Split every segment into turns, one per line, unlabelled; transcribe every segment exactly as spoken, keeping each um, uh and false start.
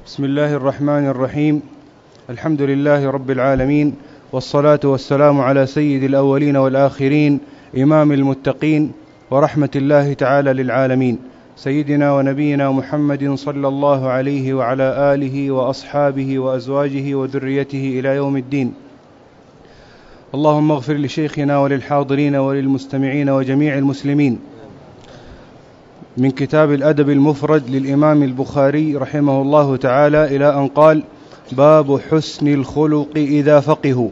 بسم الله الرحمن الرحيم. الحمد لله رب العالمين، والصلاة والسلام على سيد الأولين والآخرين، إمام المتقين، ورحمة الله تعالى للعالمين، سيدنا ونبينا محمد صلى الله عليه وعلى آله وأصحابه وأزواجه وذريته إلى يوم الدين. اللهم اغفر لشيخنا وللحاضرين وللمستمعين وجميع المسلمين. من كتاب الأدب المفرد للإمام البخاري رحمه الله تعالى إلى أن قال: باب حسن الخلق إذا فقهوا.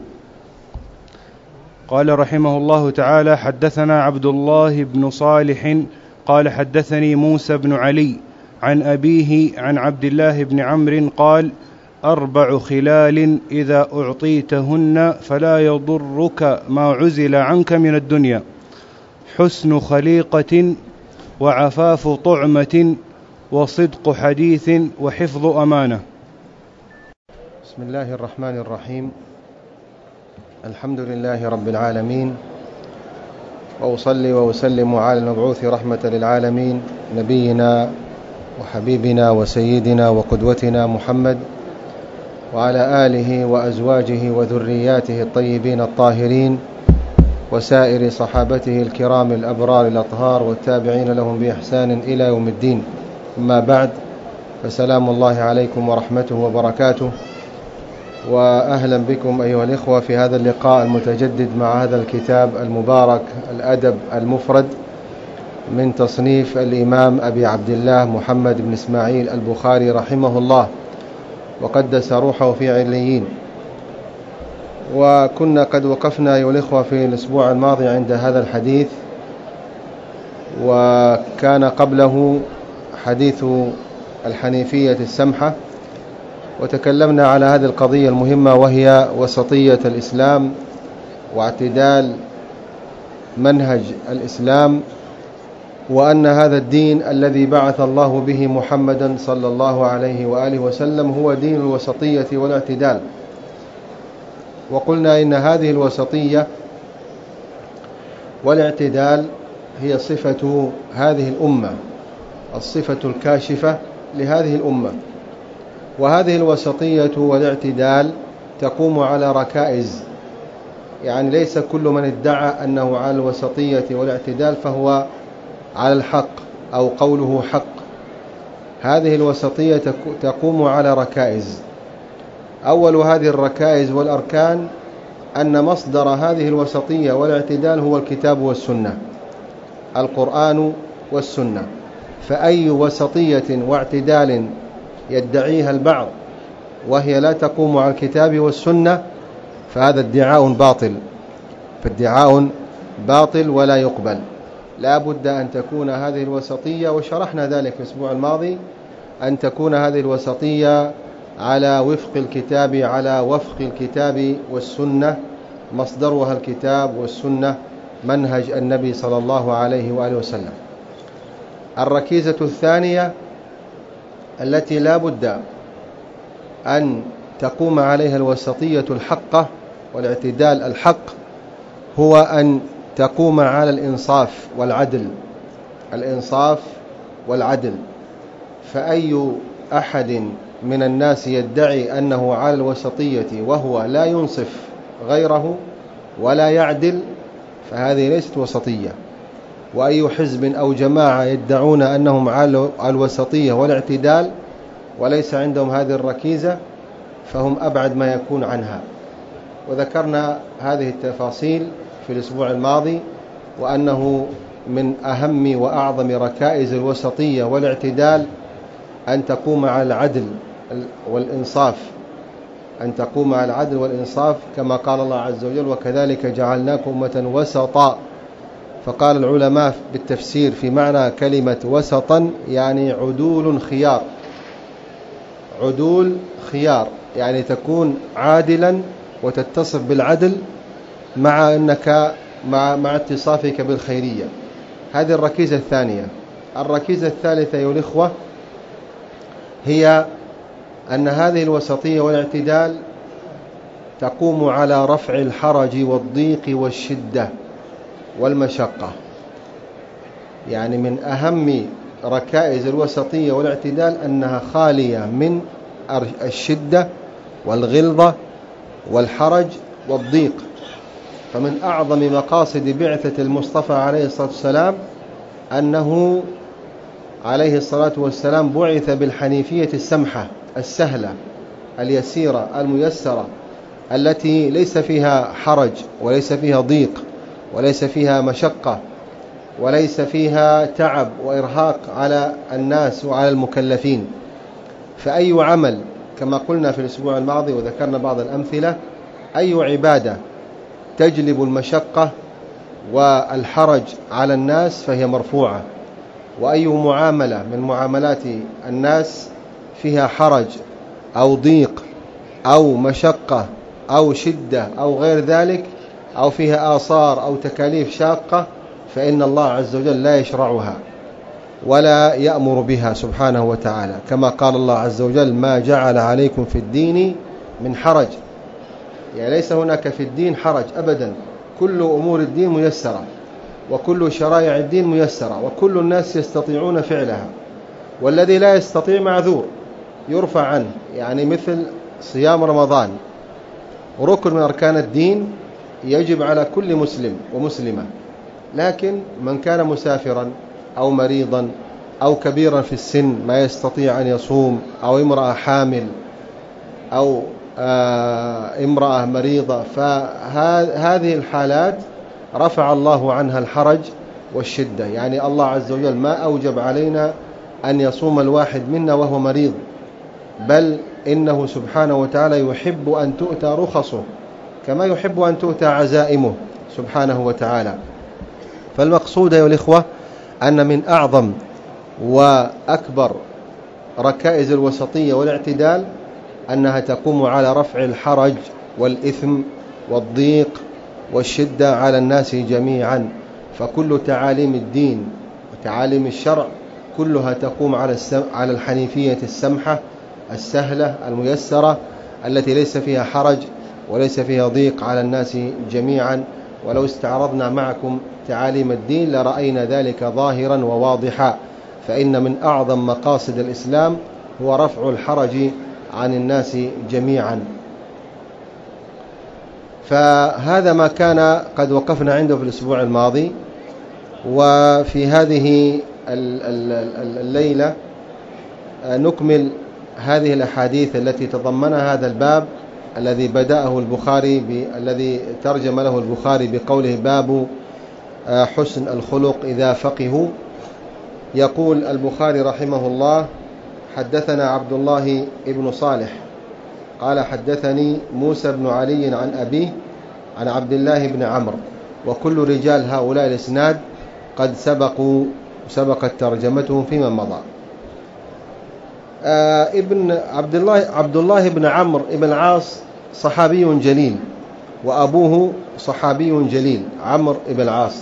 قال رحمه الله تعالى: حدثنا عبد الله بن صالح قال حدثني موسى بن علي عن أبيه عن عبد الله بن عمرو قال: أربع خلال إذا أعطيتهن فلا يضرك ما عزل عنك من الدنيا: حسن خليقة، وعفاف طعمة، وصدق حديث، وحفظ أمانة.
بسم الله الرحمن الرحيم. الحمد لله رب العالمين، وأصلي وأسلم على المبعوث رحمة للعالمين، نبينا وحبيبنا وسيدنا وقدوتنا محمد، وعلى آله وأزواجه وذرياته الطيبين الطاهرين، وسائر صحابته الكرام الأبرار الأطهار، والتابعين لهم بإحسان إلى يوم الدين. أما بعد، فسلام الله عليكم ورحمته وبركاته، وأهلا بكم أيها الإخوة في هذا اللقاء المتجدد مع هذا الكتاب المبارك الأدب المفرد من تصنيف الإمام أبي عبد الله محمد بن إسماعيل البخاري رحمه الله وقدس روحه في عليين. وكنا قد وقفنا أيها الإخوة في الأسبوع الماضي عند هذا الحديث، وكان قبله حديث الحنيفية السمحة، وتكلمنا على هذه القضية المهمة، وهي وسطية الإسلام واعتدال منهج الإسلام، وأن هذا الدين الذي بعث الله به محمدا صلى الله عليه وآله وسلم هو دين الوسطية والاعتدال. وقلنا إن هذه الوسطية والاعتدال هي صفة هذه الأمة، الصفة الكاشفة لهذه الأمة. وهذه الوسطية والاعتدال تقوم على ركائز، يعني ليس كل من ادعى أنه على الوسطية والاعتدال فهو على الحق أو قوله حق. هذه الوسطية تقوم على ركائز. أول هذه الركائز والأركان أن مصدر هذه الوسطية والاعتدال هو الكتاب والسنة، القرآن والسنة. فأي وسطية واعتدال يدعيها البعض وهي لا تقوم على الكتاب والسنة فهذا ادعاء باطل، فادعاء باطل ولا يقبل. لا بد أن تكون هذه الوسطية، وشرحنا ذلك في الأسبوع الماضي، أن تكون هذه الوسطية على وفق الكتاب على وفق الكتاب والسنة، مصدرها الكتاب والسنة، منهج النبي صلى الله عليه وآله وسلم. الركيزة الثانية التي لا بد أن تقوم عليها الوسطية الحقة والاعتدال الحق هو أن تقوم على الإنصاف والعدل، الإنصاف والعدل. فأي أحد من الناس يدعي أنه على الوسطية وهو لا ينصف غيره ولا يعدل فهذه ليست وسطية. وأي حزب أو جماعة يدعون أنهم على الوسطية والاعتدال وليس عندهم هذه الركيزة فهم أبعد ما يكون عنها. وذكرنا هذه التفاصيل في الأسبوع الماضي، وأنه من أهم وأعظم ركائز الوسطية والاعتدال أن تقوم على العدل والإنصاف، أن تقوم على العدل والإنصاف، كما قال الله عز وجل: وكذلك جعلناكم أمة وسطا. فقال العلماء بالتفسير في معنى كلمة وسطا يعني عدول خيار، عدول خيار يعني تكون عادلا وتتصف بالعدل مع أنك مع, مع اتصافك بالخيرية. هذه الركيزة الثانية. الركيزة الثالثة أيها الإخوة هي أن هذه الوسطية والاعتدال تقوم على رفع الحرج والضيق والشدة والمشقة. يعني من أهم ركائز الوسطية والاعتدال أنها خالية من الشدة والغلظة والحرج والضيق. فمن أعظم مقاصد بعثة المصطفى عليه الصلاة والسلام أنه عليه الصلاة والسلام بعث بالحنيفية السمحة السهلة اليسيرة الميسرة، التي ليس فيها حرج وليس فيها ضيق وليس فيها مشقة وليس فيها تعب وإرهاق على الناس وعلى المكلفين. فأي عمل، كما قلنا في الأسبوع الماضي وذكرنا بعض الأمثلة، أي عبادة تجلب المشقة والحرج على الناس فهي مرفوعة، وأي معاملة من معاملات الناس فيها حرج أو ضيق أو مشقة أو شدة أو غير ذلك، أو فيها آثار أو تكاليف شاقة، فإن الله عز وجل لا يشرعها ولا يأمر بها سبحانه وتعالى، كما قال الله عز وجل: ما جعل عليكم في الدين من حرج. يعني ليس هناك في الدين حرج أبدا، كل أمور الدين ميسرة، وكل شرائع الدين ميسرة، وكل الناس يستطيعون فعلها، والذي لا يستطيع معذور يرفع عنه. يعني مثل صيام رمضان، ركن من أركان الدين يجب على كل مسلم ومسلمة، لكن من كان مسافرا أو مريضا أو كبيرا في السن ما يستطيع أن يصوم، أو امرأة حامل أو آه امرأة مريضة، فهذه الحالات رفع الله عنها الحرج والشدة. يعني الله عز وجل ما أوجب علينا أن يصوم الواحد منا وهو مريض، بل إنه سبحانه وتعالى يحب أن تؤتى رخصه كما يحب أن تؤتى عزائمه سبحانه وتعالى. فالمقصود أيها الإخوة أن من أعظم وأكبر ركائز الوسطية والاعتدال أنها تقوم على رفع الحرج والإثم والضيق والشدة على الناس جميعا. فكل تعاليم الدين وتعاليم الشرع كلها تقوم على على الحنيفية السمحة السهلة الميسرة، التي ليس فيها حرج وليس فيها ضيق على الناس جميعا. ولو استعرضنا معكم تعاليم الدين لرأينا ذلك ظاهرا وواضحا، فإن من أعظم مقاصد الإسلام هو رفع الحرج عن الناس جميعا. فهذا ما كان قد وقفنا عنده في الأسبوع الماضي. وفي هذه الليلة نكمل هذه الأحاديث التي تضمنها هذا الباب الذي بدأه البخاري الذي ترجم له البخاري بقوله: باب حسن الخلق إذا فقهوا. يقول البخاري رحمه الله: حدثنا عبد الله بن صالح قال حدثني موسى بن علي عن أبيه عن عبد الله بن عمرو، وكل رجال هؤلاء الإسناد قد سبقوا سبقت ترجمتهم فيما مضى. آه ابن عبد الله عبد الله بن عمرو بن العاص صحابي جليل، وأبوه صحابي جليل عمرو بن العاص.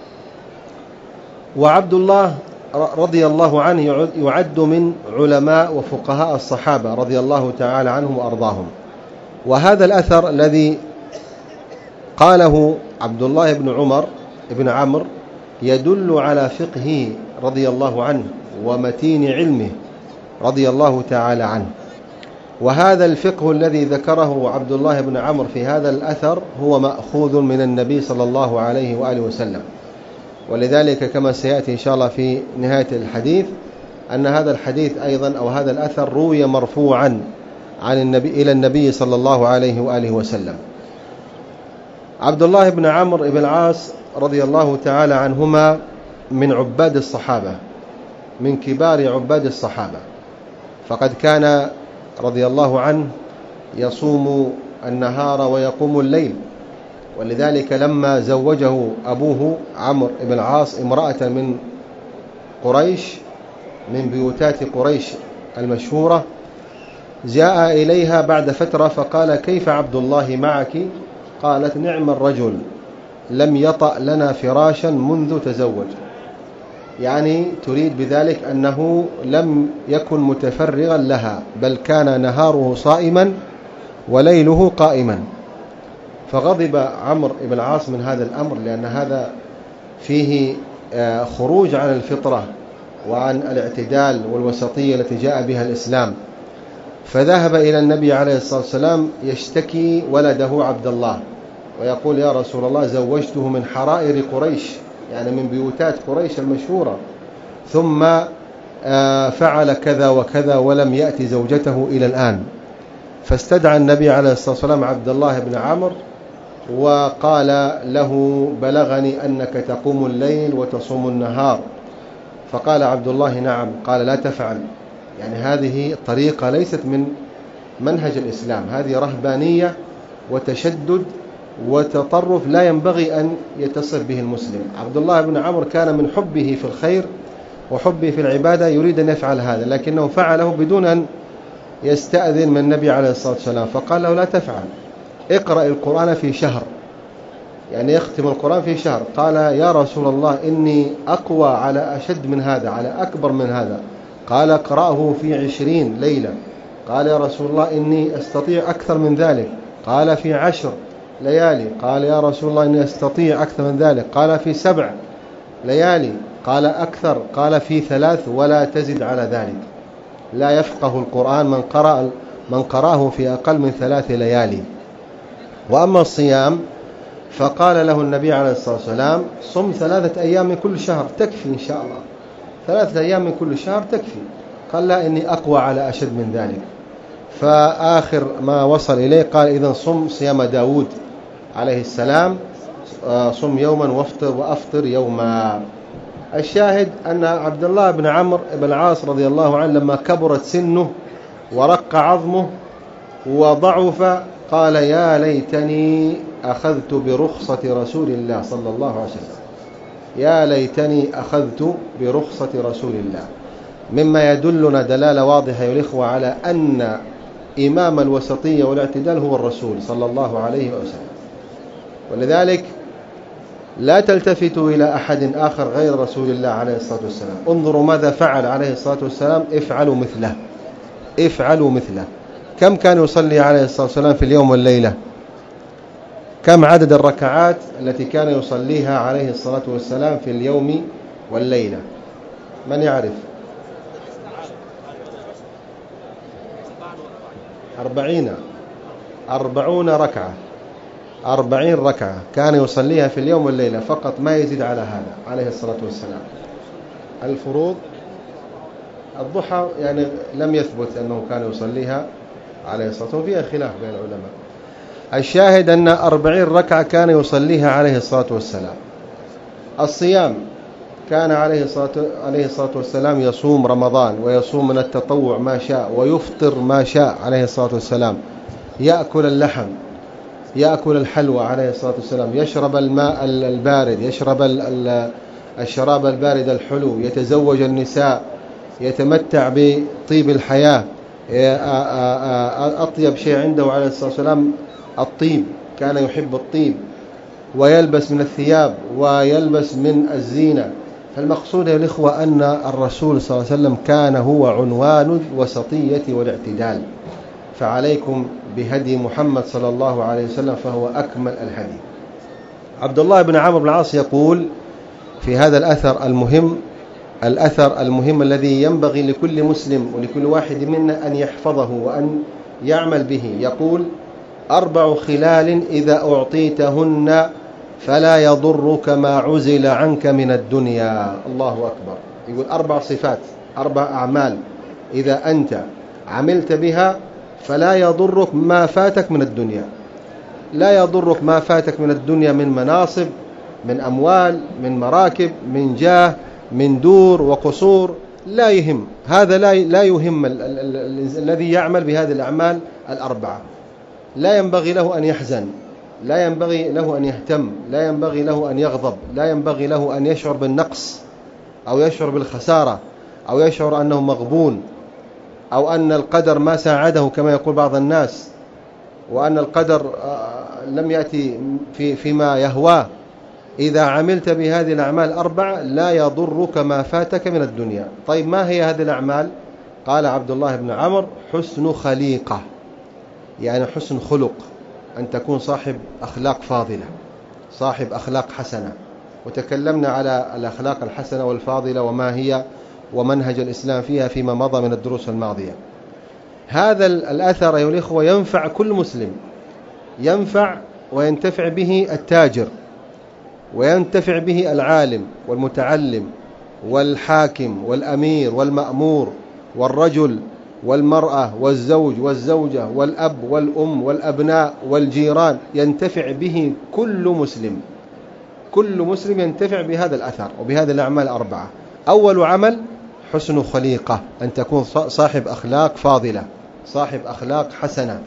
وعبد الله رضي الله عنه يعد من علماء وفقهاء الصحابة رضي الله تعالى عنهم وأرضاهم. وهذا الأثر الذي قاله عبد الله بن عمر بن عمرو يدل على فقهه رضي الله عنه ومتين علمه رضي الله تعالى عنه. وهذا الفقه الذي ذكره عبد الله بن عمرو في هذا الأثر هو مأخوذ من النبي صلى الله عليه وآله وسلم، ولذلك كما سيأتي إن شاء الله في نهاية الحديث أن هذا الحديث أيضا أو هذا الأثر روي مرفوعا عن النبي إلى النبي صلى الله عليه وآله وسلم. عبد الله بن عمرو بن العاص رضي الله تعالى عنهما من عباد الصحابة، من كبار عباد الصحابة، فقد كان رضي الله عنه يصوم النهار ويقوم الليل. ولذلك لما زوجه أبوه عمرو بن العاص امرأة من قريش من بيوتات قريش المشهورة، جاء إليها بعد فترة فقال: كيف عبد الله معك؟ قالت: نعم الرجل لم يطأ لنا فراشا منذ تزوج. يعني تريد بذلك أنه لم يكن متفرغا لها، بل كان نهاره صائما وليله قائما. فغضب عمرو بن العاص من هذا الأمر، لأن هذا فيه خروج عن الفطرة وعن الاعتدال والوسطية التي جاء بها الإسلام. فذهب إلى النبي عليه الصلاة والسلام يشتكي ولده عبد الله ويقول: يا رسول الله، زوجته من حرائر قريش، يعني من بيوتات قريش المشهورة، ثم فعل كذا وكذا ولم يأتي زوجته إلى الآن. فاستدعى النبي عليه الصلاة والسلام عبد الله بن عمرو وقال له: بلغني أنك تقوم الليل وتصوم النهار. فقال عبد الله: نعم. قال: لا تفعل، يعني هذه الطريقة ليست من منهج الإسلام، هذه رهبانية وتشدد وتطرف لا ينبغي أن يتصف به المسلم. عبد الله بن عمرو كان من حبه في الخير وحبه في العبادة يريد أن يفعل هذا، لكنه فعله بدون أن يستأذن من النبي عليه الصلاة والسلام. فقال له: لا تفعل، اقرأ القرآن في شهر، يعني يختم القرآن في شهر. قال: يا رسول الله، إني أقوى على أشد من هذا، على أكبر من هذا. قال: اقرأه في عشرين ليلة. قال: يا رسول الله، إني أستطيع أكثر من ذلك. قال: في عشر ليالي. قال: يا رسول الله، إني أستطيع أكثر من ذلك. قال: في سبع ليالي. قال: أكثر. قال: في ثلاث ولا تزد على ذلك. لا يفقه القرآن من قرأ من قرأه في أقل من ثلاث ليالي. وأما الصيام فقال له النبي عليه الصلاة والسلام: صم ثلاثة أيام من كل شهر تكفي إن شاء الله، ثلاثة أيام من كل شهر تكفي. قال: لا، إني أقوى على أشد من ذلك. فآخر ما وصل إليه قال: إذن صم صيام داود عليه السلام، صم يوما وافطر وأفطر يوما. الشاهد أن عبد الله بن عمرو بن العاص رضي الله عنه لما كبرت سنه ورق عظمه وضعف قال: يا ليتني أخذت برخصة رسول الله صلى الله عليه وسلم، يا ليتني أخذت برخصة رسول الله. مما يدلنا دلالة واضحة يا الإخوة على أن إمام الوسطية والاعتدال هو الرسول صلى الله عليه وسلم. ولذلك لا تلتفتوا إلى أحد آخر غير رسول الله عليه الصلاة والسلام. انظروا ماذا فعل عليه الصلاة والسلام، افعلوا مثله، افعلوا مثله. كم كان يصلي عليه الصلاة والسلام في اليوم والليلة؟ كم عدد الركعات التي كان يصليها عليه الصلاة والسلام في اليوم والليلة؟ من يعرف؟ أربعين أربعون ركعة أربعين ركعة كان يصليها في اليوم والليلة فقط، ما يزيد على هذا عليه الصلاة والسلام. الفروض الضحى يعني لم يثبت أنه كان يصليها عليه الصلاة والسلام، وفيها خلاف بين العلماء. الشاهد أن أربعين ركعة كان يصليها عليه الصلاة والسلام. الصيام كان عليه الصلاة عليه الصلاة والسلام يصوم رمضان ويصوم من التطوع ما شاء ويفطر ما شاء عليه الصلاة والسلام، يأكل اللحم، يأكل الحلوى عليه الصلاة والسلام، يشرب الماء البارد، يشرب الشراب البارد الحلو، يتزوج النساء، يتمتع بطيب الحياة. أطيب شيء عنده عليه الصلاة والسلام الطيب، كان يحب الطيب، ويلبس من الثياب ويلبس من الزينة. فالمقصود يا الإخوة أن الرسول صلى الله عليه وسلم كان هو عنوان الوسطية والاعتدال، فعليكم بهدي محمد صلى الله عليه وسلم فهو أكمل الهدي. عبد الله بن عمرو بن العاص يقول في هذا الأثر المهم، الأثر المهم الذي ينبغي لكل مسلم ولكل واحد منا أن يحفظه وأن يعمل به، يقول: أربع خلال إذا أعطيتهن فلا يضرك ما عزل عنك من الدنيا. الله أكبر. يقول أربع صفات، أربع أعمال إذا أنت عملت بها فلا يضرك ما فاتك من الدنيا، لا يضرك ما فاتك من الدنيا من مناصب، من أموال، من مراكب، من جاه، من دور وقصور، لا يهم هذا، لا لا يهم الذي يعمل بهذه الأعمال الأربعة. لا ينبغي له أن يحزن، لا ينبغي له أن يهتم، لا ينبغي له أن يغضب، لا ينبغي له أن يشعر بالنقص أو يشعر بالخسارة أو يشعر أنه مغبون أو أن القدر ما ساعده كما يقول بعض الناس، وأن القدر لم يأتي في فيما يهواه. إذا عملت بهذه الأعمال الأربعة لا يضرك ما فاتك من الدنيا. طيب ما هي هذه الأعمال؟ قال عبد الله بن عمرو: حسن خليقة، يعني حسن خلق، أن تكون صاحب أخلاق فاضلة، صاحب أخلاق حسنة. وتكلمنا على الأخلاق الحسنة والفاضلة وما هي ومنهج الإسلام فيها فيما مضى من الدروس الماضية. هذا الأثر أيها الإخوة ينفع كل مسلم، ينفع وينتفع به التاجر، وينتفع به العالم والمتعلم والحاكم والأمير والمأمور والرجل والمرأة والزوج والزوجة والأب والأم والأبناء والجيران، ينتفع به كل مسلم. كل مسلم ينتفع بهذا الأثر وبهذه الأعمال الأربعة. أول عمل حسن خليقة، أن تكون صاحب أخلاق فاضلة، صاحب أخلاق حسنة،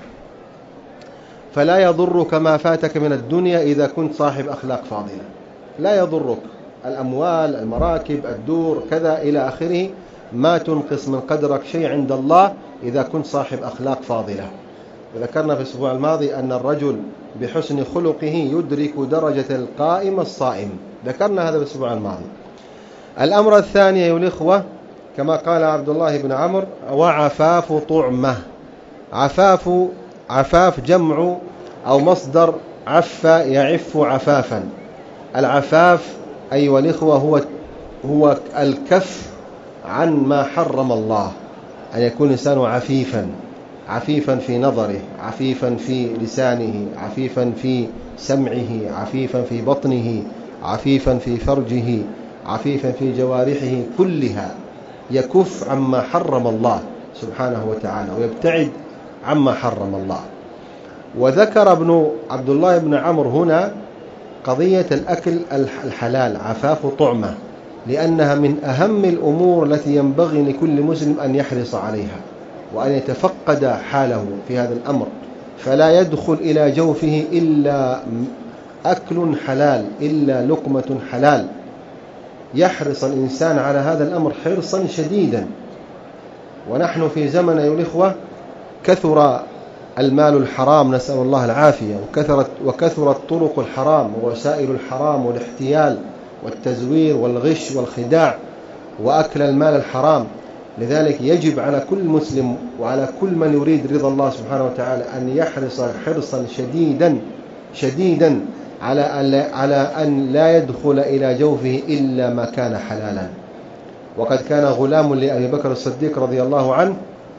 فلا يضرك ما فاتك من الدنيا إذا كنت صاحب أخلاق فاضلة. لا يضرك الأموال، المراكب، الدور، كذا إلى آخره، ما تنقص من قدرك شيء عند الله إذا كنت صاحب أخلاق فاضلة. وذكرنا في الأسبوع الماضي أن الرجل بحسن خلقه يدرك درجة القائم الصائم، ذكرنا هذا في الأسبوع الماضي. الأمر الثاني أيها الإخوة كما قال عبد الله بن عمرو: وعفاف طعمة. عفاف عفاف جمع أو مصدر عف يعف عفافا. العفاف أيها الإخوة هو هو الكف عن ما حرم الله، أن يكون الإنسان عفيفا، عفيفا في نظره، عفيفا في لسانه، عفيفا في سمعه، عفيفا في بطنه، عفيفا في فرجه، عفيفا في جوارحه كلها، يكف عما حرم الله سبحانه وتعالى ويبتعد عما حرم الله. وذكر ابن عبد الله بن عمرو هنا قضية الأكل الحلال، عفاف طعمة، لأنها من أهم الأمور التي ينبغي لكل مسلم أن يحرص عليها وأن يتفقد حاله في هذا الأمر، فلا يدخل إلى جوفه إلا أكل حلال، إلا لقمة حلال. يحرص الإنسان على هذا الأمر حرصا شديدا. ونحن في زمن أيها الإخوة كثر المال الحرام، نسأل الله العافية، وكثرت وكثرت طرق الحرام ووسائل الحرام والاحتيال والتزوير والغش والخداع وأكل المال الحرام. لذلك يجب على كل مسلم وعلى كل من يريد رضا الله سبحانه وتعالى أن يحرص حرصا شديدا شديدا على على أن لا يدخل إلى جوفه إلا ما كان حلالا. وقد كان غلام لأبي بكر الصديق رضي الله عنه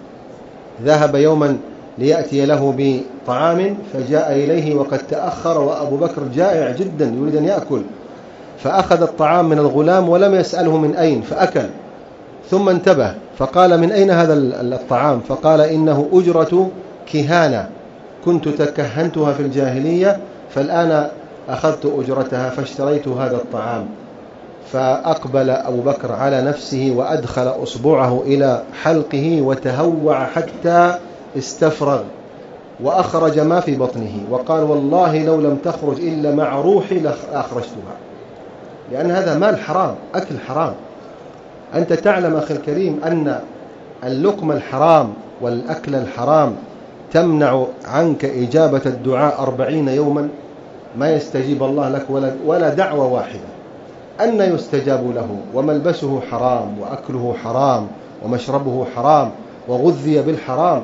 ذهب يوما ليأتي له بطعام، فجاء إليه وقد تأخر وأبو بكر جائع جدا يريد أن يأكل، فأخذ الطعام من الغلام ولم يسأله من أين، فأكل. ثم انتبه فقال: من أين هذا الطعام؟ فقال: إنه أجرة كهانة، كنت تكهنتها في الجاهلية فالآن أخذت أجرتها فاشتريت هذا الطعام. فأقبل أبو بكر على نفسه وأدخل أصبعه إلى حلقه وتهوع حتى استفرغ وأخرج ما في بطنه، وقال: والله لو لم تخرج إلا مع روحي لأخرجتها، لأن هذا مال حرام، أكل حرام. أنت تعلم أخي الكريم أن اللقم الحرام والأكل الحرام تمنع عنك إجابة الدعاء أربعين يوما، ما يستجيب الله لك ولا, ولا دعوة واحدة. أن يستجاب له؟ وملبسه حرام، وأكله حرام، ومشربه حرام، وغذي بالحرام.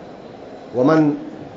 ومن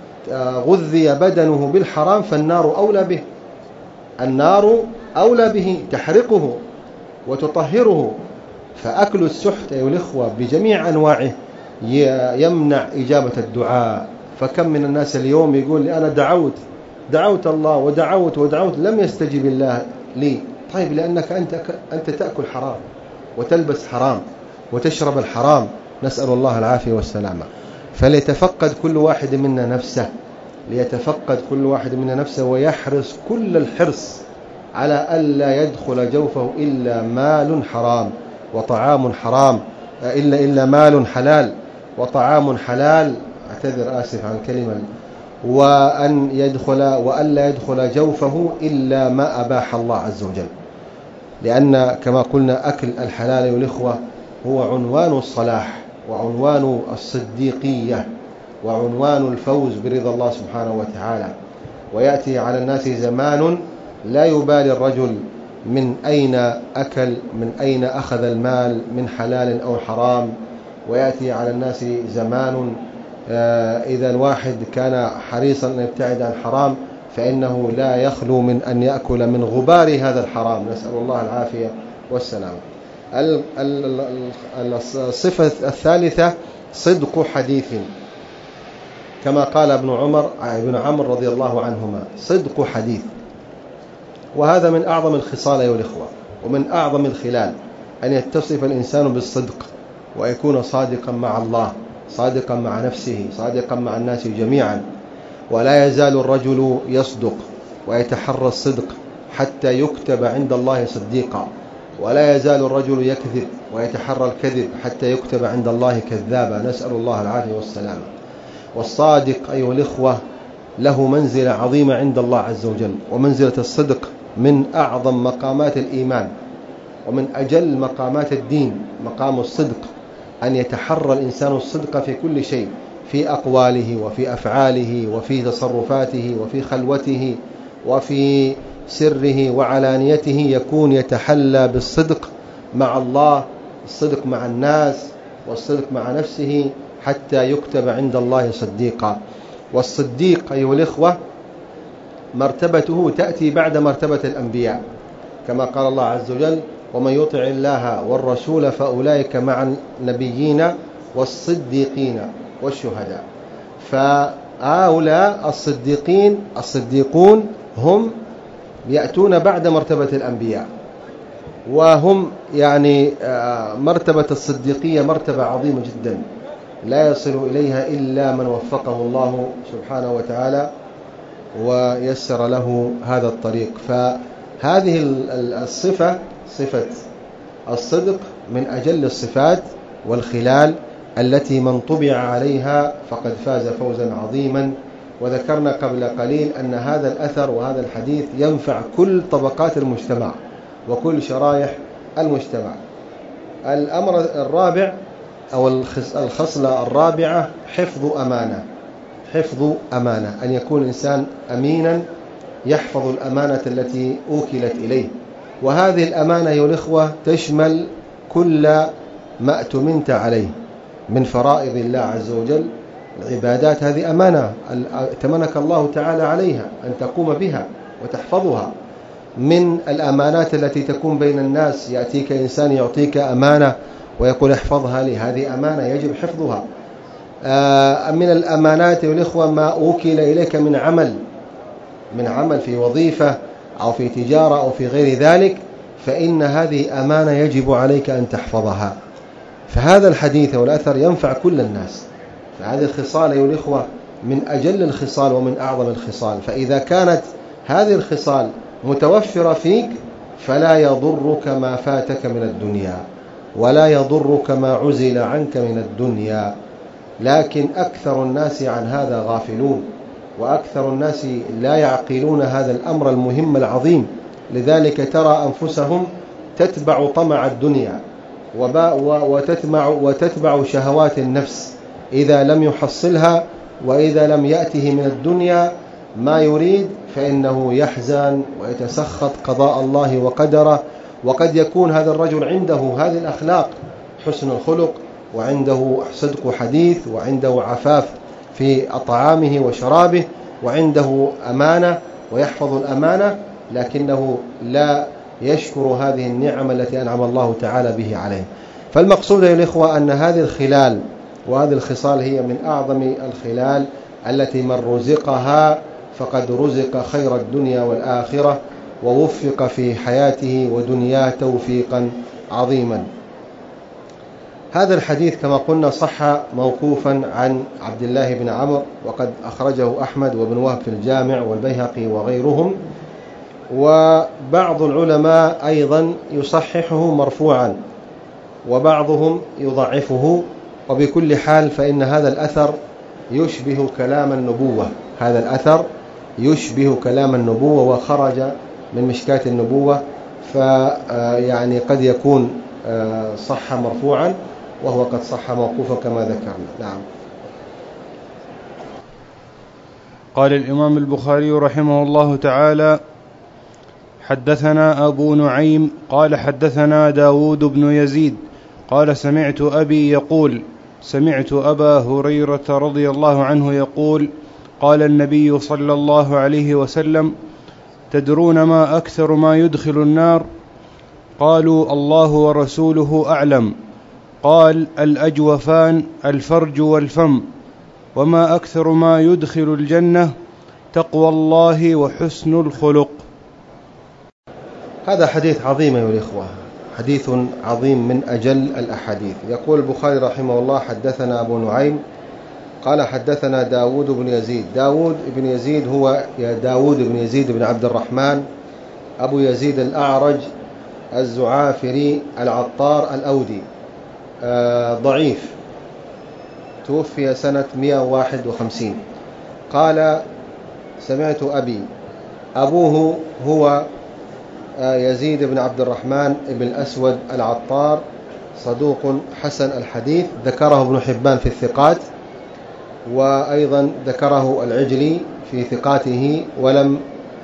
غذي بدنه بالحرام فالنار أولى به، النار أولى به، تحرقه وتطهره. فأكل السحت أيها الإخوة بجميع أنواعه يمنع إجابة الدعاء. فكم من الناس اليوم يقول لي: أنا دعوت دعوت الله ودعوت ودعوت لم يستجب الله لي. طيب لأنك أنت أنت تأكل حرام وتلبس حرام وتشرب الحرام، نسأل الله العافية والسلامة. فليتفقد كل واحد منا نفسه، ليتفقد كل واحد منا نفسه ويحرص كل الحرص على ألا يدخل جوفه إلا مال حرام وطعام حرام، إلا إلا مال حلال وطعام حلال، أعتذر آسف عن الكلمة، وأن يدخل وألا يدخل جوفه إلا ما أباح الله عز وجل. لأن كما قلنا أكل الحلال والإخوة هو عنوان الصلاح وعنوان الصديقية وعنوان الفوز برضا الله سبحانه وتعالى. ويأتي على الناس زمان لا يبالي الرجل من أين أكل، من أين أخذ المال، من حلال أو حرام. ويأتي على الناس زمان إذا الواحد كان حريصا أن يبتعد عن حرام فإنه لا يخلو من أن يأكل من غبار هذا الحرام، نسأل الله العافية والسلام. الصفة الثالثة صدق حديث، كما قال ابن عمر ابن عمرو رضي الله عنهما: صدق حديث. وهذا من أعظم الخصال أيها الإخوة، ومن أعظم الخلال أن يتصف الإنسان بالصدق ويكون صادقا مع الله، صادقا مع نفسه، صادقا مع الناس جميعا. ولا يزال الرجل يصدق ويتحرى الصدق حتى يكتب عند الله صديقا، ولا يزال الرجل يكذب ويتحرى الكذب حتى يكتب عند الله كذابا، نسأل الله العافية والسلامة. والصادق أيها الإخوة له منزلة عظيمة عند الله عز وجل، ومنزلة الصدق من أعظم مقامات الإيمان ومن أجل مقامات الدين، مقام الصدق، أن يتحرى الإنسان الصدق في كل شيء، في أقواله وفي أفعاله وفي تصرفاته وفي خلوته وفي سره وعلانيته، يكون يتحلى بالصدق مع الله، الصدق مع الناس، والصدق مع نفسه، حتى يكتب عند الله صديقا. والصديق أيها الإخوة مرتبته تأتي بعد مرتبة الأنبياء، كما قال الله عز وجل: ومن يطع الله والرسول فأولئك مع النبيين والصديقين والشهداء. فهؤلاء الصديقين الصديقون هم يأتون بعد مرتبة الأنبياء، وهم يعني مرتبة الصديقية مرتبة عظيمة جدا لا يصل إليها إلا من وفقه الله سبحانه وتعالى ويسر له هذا الطريق. فهذه الصفة، صفة الصدق، من أجل الصفات والخلال التي من طبع عليها فقد فاز فوزا عظيما. وذكرنا قبل قليل أن هذا الأثر وهذا الحديث ينفع كل طبقات المجتمع وكل شرائح المجتمع. الأمر الرابع أو الخصلة الرابعة: حفظ أمانة. حفظ أمانة، أن يكون الإنسان أمينا يحفظ الأمانة التي أوكلت إليه. وهذه الأمانة يا الإخوة تشمل كل ما أتمنت عليه من فرائض الله عز وجل. العبادات هذه أمانة ائتمنك الله تعالى عليها أن تقوم بها وتحفظها. من الأمانات التي تكون بين الناس، يأتيك إنسان يعطيك أمانة ويقول احفظها لي، هذه أمانة يجب حفظها. من الأمانات يا الإخوة ما أوكل إليك من عمل، من عمل في وظيفة أو في تجارة أو في غير ذلك، فإن هذه أمانة يجب عليك أن تحفظها. فهذا الحديث والأثر ينفع كل الناس. فهذه الخصال أيها الإخوة من أجل الخصال ومن أعظم الخصال. فإذا كانت هذه الخصال متوفرة فيك فلا يضرك ما فاتك من الدنيا، ولا يضرك ما عزل عنك من الدنيا. لكن أكثر الناس عن هذا غافلون، وأكثر الناس لا يعقلون هذا الأمر المهم العظيم. لذلك ترى أنفسهم تتبع طمع الدنيا وتتبع, وتتبع شهوات النفس، إذا لم يحصلها وإذا لم يأته من الدنيا ما يريد فإنه يحزن ويتسخط قضاء الله وقدره. وقد يكون هذا الرجل عنده هذه الأخلاق، حسن الخلق، وعنده صدق حديث، وعنده عفاف في طعامه وشرابه، وعنده أمانة ويحفظ الأمانة، لكنه لا يشكر هذه النعم التي أنعم الله تعالى به عليه. فالمقصود يا الإخوة أن هذه الخلال وهذه الخصال هي من أعظم الخلال التي من رزقها فقد رزق خير الدنيا والآخرة، ووفق في حياته ودنياه توفيقا عظيما. هذا الحديث كما قلنا صح موقوفا عن عبد الله بن عمرو، وقد أخرجه أحمد وابن وهب في الجامع والبيهقي وغيرهم. وبعض العلماء أيضا يصححه مرفوعا، وبعضهم يضعفه. وبكل حال فإن هذا الأثر يشبه كلام النبوة، هذا الأثر يشبه كلام النبوة وخرج من مشكاة النبوة، فيعني قد يكون صح مرفوعا وهو قد صح موقوفا كما ذكرنا. نعم.
قال الإمام البخاري رحمه الله تعالى: حدثنا أبو نعيم قال حدثنا داود بن يزيد قال سمعت أبي يقول سمعت أبا هريرة رضي الله عنه يقول: قال النبي صلى الله عليه وسلم: تدرون ما أكثر ما يدخل النار؟ قالوا: الله ورسوله أعلم. قال: الأجوفان الفرج والفم. وما أكثر ما يدخل الجنة تقوى الله وحسن الخلق.
هذا حديث عظيم أيها الإخوة، حديث عظيم من أجل الأحاديث. يقول البخاري رحمه الله: حدثنا أبو نعيم قال حدثنا داود بن يزيد. داود بن يزيد هو داود بن يزيد بن عبد الرحمن أبو يزيد الأعرج الزعافري العطار الأودي، آه ضعيف، توفي سنة مئة وواحد وخمسين. قال: سمعت أبي. أبوه هو يزيد بن عبد الرحمن بن الأسود العطار، صدوق حسن الحديث، ذكره ابن حبان في الثقات، وأيضا ذكره العجلي في ثقاته، ولم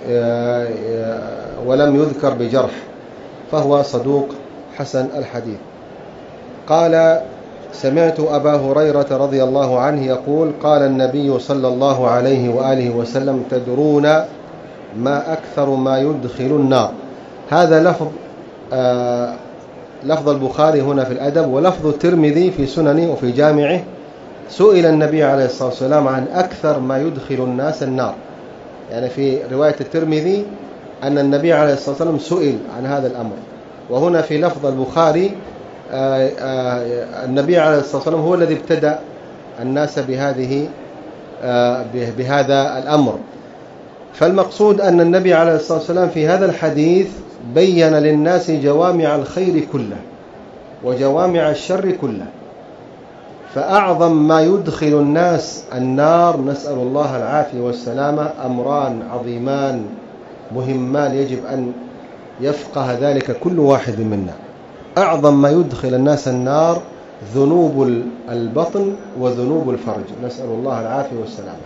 ولم يذكر بجرح، فهو صدوق حسن الحديث. قال: سمعت أبا هريرة رضي الله عنه يقول: قال النبي صلى الله عليه وآله وسلم: تدرون ما أكثر ما يدخل النار. هذا لفظ آه لفظ البخاري هنا في الأدب، ولفظ الترمذي في سننه وفي جامعه. سئل النبي عليه الصلاة والسلام عن أكثر ما يدخل الناس النار، يعني في رواية الترمذي أن النبي عليه الصلاة والسلام سئل عن هذا الأمر، وهنا في لفظ البخاري آه آه النبي عليه الصلاة والسلام هو الذي ابتدأ الناس بهذه آه بهذا الأمر. فالمقصود أن النبي عليه الصلاة والسلام في هذا الحديث بين للناس جوامع الخير كله وجوامع الشر كله. فأعظم ما يدخل الناس النار، نسأل الله العافية والسلامة، أمران عظيمان مهمان يجب أن يفقه ذلك كل واحد منا. أعظم ما يدخل الناس النار ذنوب البطن وذنوب الفرج، نسأل الله العافية والسلامة.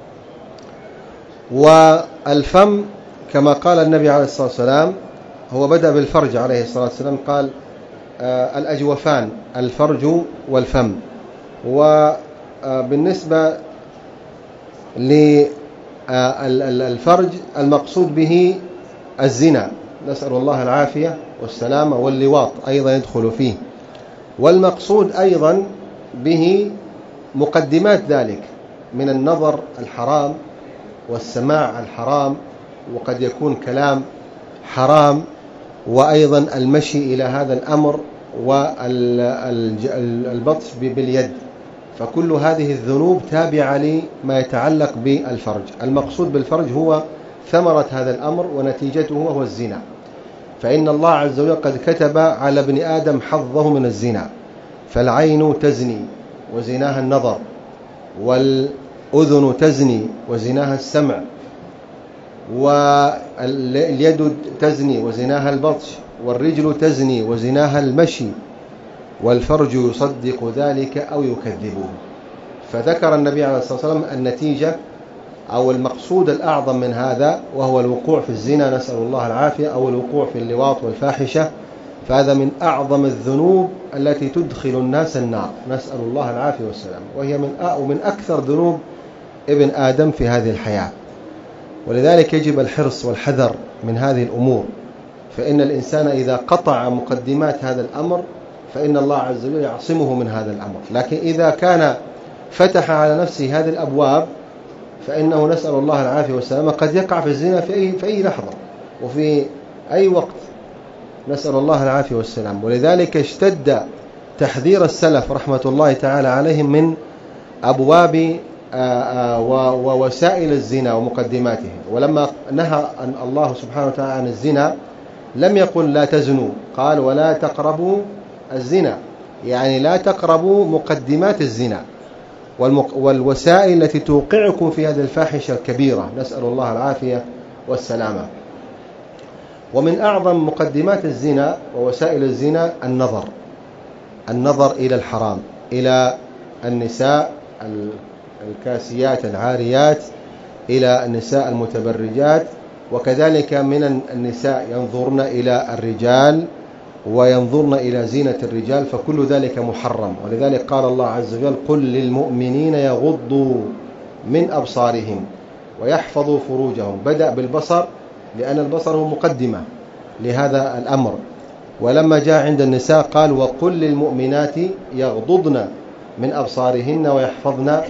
والفم كما قال النبي عليه الصلاة والسلام، هو بدأ بالفرج عليه الصلاة والسلام، قال آه الأجوفان، الفرج والفم. وبالنسبة للفرج المقصود به الزنا، نسأل الله العافية والسلامة، واللواط أيضا يدخل فيه. والمقصود أيضا به مقدمات ذلك من النظر الحرام والسماع الحرام، وقد يكون كلام حرام، وأيضا المشي إلى هذا الأمر، والبطش باليد. فكل هذه الذنوب تابعة لما يتعلق بالفرج. المقصود بالفرج هو ثمرة هذا الأمر ونتيجته هو الزنا، فإن الله عز وجل قد كتب على ابن آدم حظه من الزنا. فالعين تزني وزناها النظر، والأذن تزني وزناها السمع، واليد تزني وزناها البطش، والرجل تزني وزناها المشي، والفرج يصدق ذلك أو يكذبه. فذكر النبي عليه الصلاة والسلام النتيجة أو المقصود الأعظم من هذا، وهو الوقوع في الزنا، نسأل الله العافية، أو الوقوع في اللواط والفاحشة. فهذا من أعظم الذنوب التي تدخل الناس النار، نسأل الله العافية والسلام، وهي من ومن أكثر ذنوب ابن آدم في هذه الحياة. ولذلك يجب الحرص والحذر من هذه الأمور، فإن الإنسان إذا قطع مقدمات هذا الأمر فإن الله عز وجل يعصمه من هذا الأمر. لكن إذا كان فتح على نفسه هذه الأبواب فإنه نسأل الله العافية والسلامة قد يقع في الزنا في أي, في أي لحظة وفي أي وقت، نسأل الله العافية والسلام. ولذلك اشتد تحذير السلف رحمة الله تعالى عليهم من أبواب ووسائل الزنا ومقدماته. ولما نهى الله سبحانه وتعالى عن الزنا لم يقل لا تزنوا، قال ولا تقربوا الزنا، يعني لا تقربوا مقدمات الزنا والوسائل التي توقعكم في هذه الفاحشة الكبيرة، نسأل الله العافية والسلامة. ومن أعظم مقدمات الزنا ووسائل الزنا النظر، النظر إلى الحرام، إلى النساء الكاسيات العاريات، إلى النساء المتبرجات، وكذلك من النساء ينظرن إلى الرجال وينظرن إلى زينة الرجال، فكل ذلك محرم. ولذلك قال الله عز وجل قل للمؤمنين يغضوا من أبصارهم ويحفظوا فروجهم. بدأ بالبصر لأن البصر هو مقدمة لهذا الأمر، ولما جاء عند النساء قال وقل للمؤمنات يغضضن من أبصارهن ويحفظن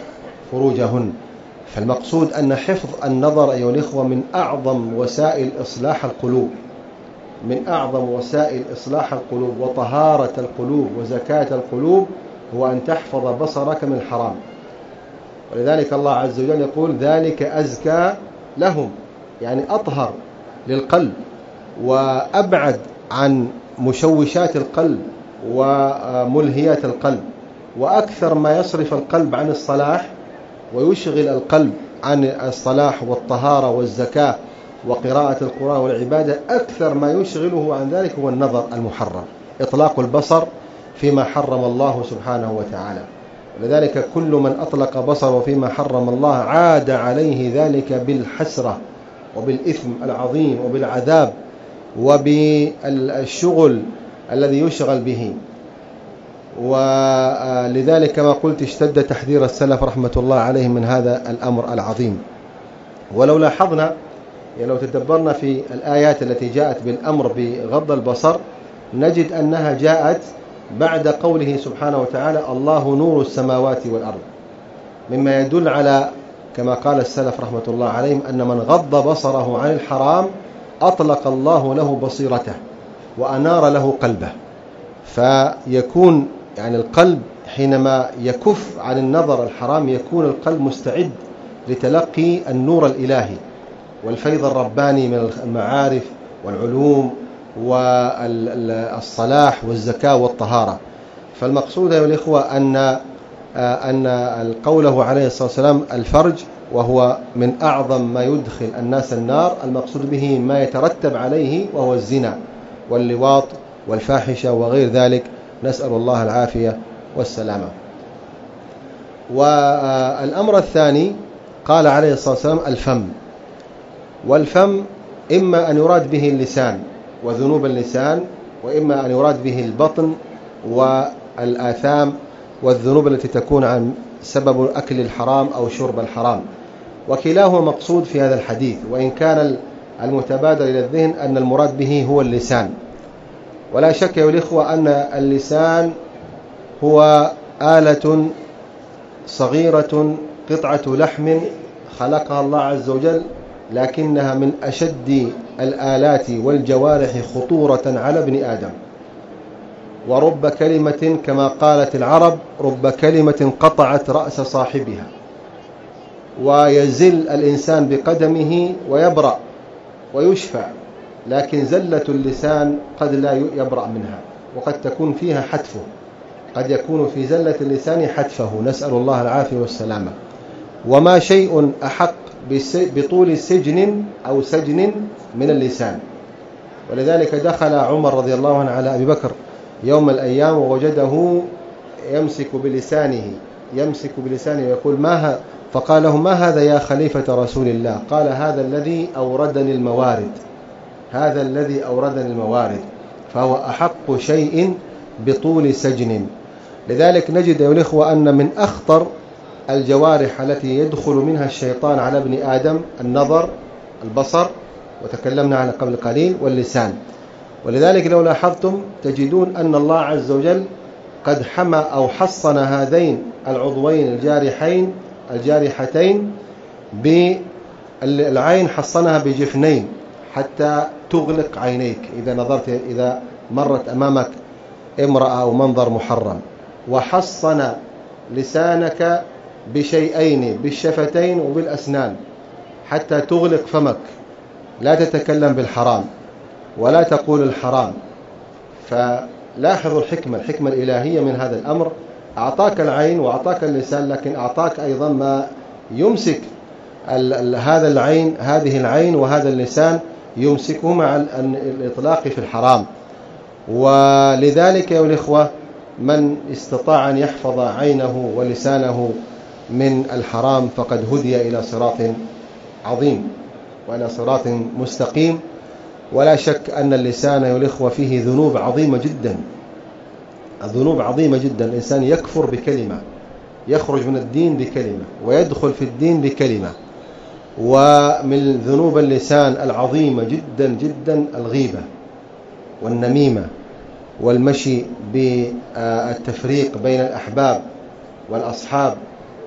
فروجهن. فالمقصود أن حفظ النظر أيها الإخوة من أعظم وسائل إصلاح القلوب، من أعظم وسائل إصلاح القلوب وطهارة القلوب وزكاة القلوب هو أن تحفظ بصرك من الحرام. ولذلك الله عز وجل يقول ذلك أزكى لهم، يعني أطهر للقلب وأبعد عن مشوشات القلب وملهيات القلب. وأكثر ما يصرف القلب عن الصلاح ويشغل القلب عن الصلاح والطهارة والزكاة وقراءة القرآن والعبادة، أكثر ما يشغله عن ذلك هو النظر المحرم، إطلاق البصر فيما حرم الله سبحانه وتعالى. ولذلك كل من أطلق بصره فيما حرم الله عاد عليه ذلك بالحسرة وبالإثم العظيم وبالعذاب وبالشغل الذي يشغل به. ولذلك كما قلت اشتد تحذير السلف رحمة الله عليهم من هذا الأمر العظيم. ولو لاحظنا، يعني لو تدبرنا في الآيات التي جاءت بالأمر بغض البصر نجد أنها جاءت بعد قوله سبحانه وتعالى الله نور السماوات والأرض، مما يدل على كما قال السلف رحمة الله عليهم أن من غض بصره عن الحرام أطلق الله له بصيرته وأنار له قلبه. فيكون يعني القلب حينما يكف عن النظر الحرام يكون القلب مستعد لتلقي النور الإلهي والفيض الرباني من المعارف والعلوم والصلاح والزكاة والطهارة. فالمقصود أيها الإخوة أن أن قوله عليه الصلاة والسلام الفرج وهو من أعظم ما يدخل الناس النار، المقصود به ما يترتب عليه وهو الزنا واللواط والفاحشة وغير ذلك، نسأل الله العافية والسلامة. والأمر الثاني قال عليه الصلاة والسلام الفم. والفم إما أن يراد به اللسان وذنوب اللسان، وإما أن يراد به البطن والآثام والذنوب التي تكون عن سبب أكل الحرام أو شرب الحرام، وكلاهما مقصود في هذا الحديث، وإن كان المتبادر إلى الذهن أن المراد به هو اللسان. ولا شك يا الإخوة أن اللسان هو آلة صغيرة قطعة لحم خلقها الله عز وجل، لكنها من أشد الآلات والجوارح خطورة على ابن آدم. ورب كلمة كما قالت العرب رب كلمة قطعت رأس صاحبها. ويزل الإنسان بقدمه ويبرأ ويشفى، لكن زلة اللسان قد لا يبرأ منها، وقد تكون فيها حتفه، قد يكون في زلة اللسان حتفه، نسأل الله العافية والسلامة. وما شيء أحق بطول سجن أو سجن من اللسان. ولذلك دخل عمر رضي الله عنه على أبي بكر يوم الأيام ووجده يمسك بلسانه يمسك بلسانه يقول ما ها فقال له ما هذا يا خليفة رسول الله؟ قال هذا الذي أوردني الموارد هذا الذي أوردني الموارد فهو أحق شيء بطول سجن. لذلك نجد يا الإخوة أن من أخطر الجوارح التي يدخل منها الشيطان على ابن آدم النظر البصر، وتكلمنا عنه قبل قليل، واللسان. ولذلك لو لاحظتم تجدون أن الله عز وجل قد حمى أو حصن هذين العضوين الجارحين الجارحتين بالعين، حصنها بجفنين حتى تغلق عينيك إذا نظرت إذا مرت أمامك امرأة أو منظر محرم، وحصن لسانك بشيئين بالشفتين وبالأسنان حتى تغلق فمك، لا تتكلم بالحرام ولا تقول الحرام. فلاحظوا الحكمة الحكمة الإلهية من هذا الأمر. أعطاك العين وأعطاك اللسان، لكن أعطاك أيضا ما يمسك هذا العين هذه العين وهذا اللسان يمسكهما عن الإطلاق في الحرام. ولذلك يا الإخوة من استطاع أن يحفظ عينه ولسانه من الحرام فقد هدي إلى صراط عظيم وإلى صراط مستقيم. ولا شك أن اللسان يا الإخوة فيه ذنوب عظيمة جدا، الذنوب عظيمة جدا. الإنسان يكفر بكلمة، يخرج من الدين بكلمة، ويدخل في الدين بكلمة. ومن ذنوب اللسان العظيمة جدا جدا الغيبة والنميمة والمشي بالتفريق بين الأحباب والأصحاب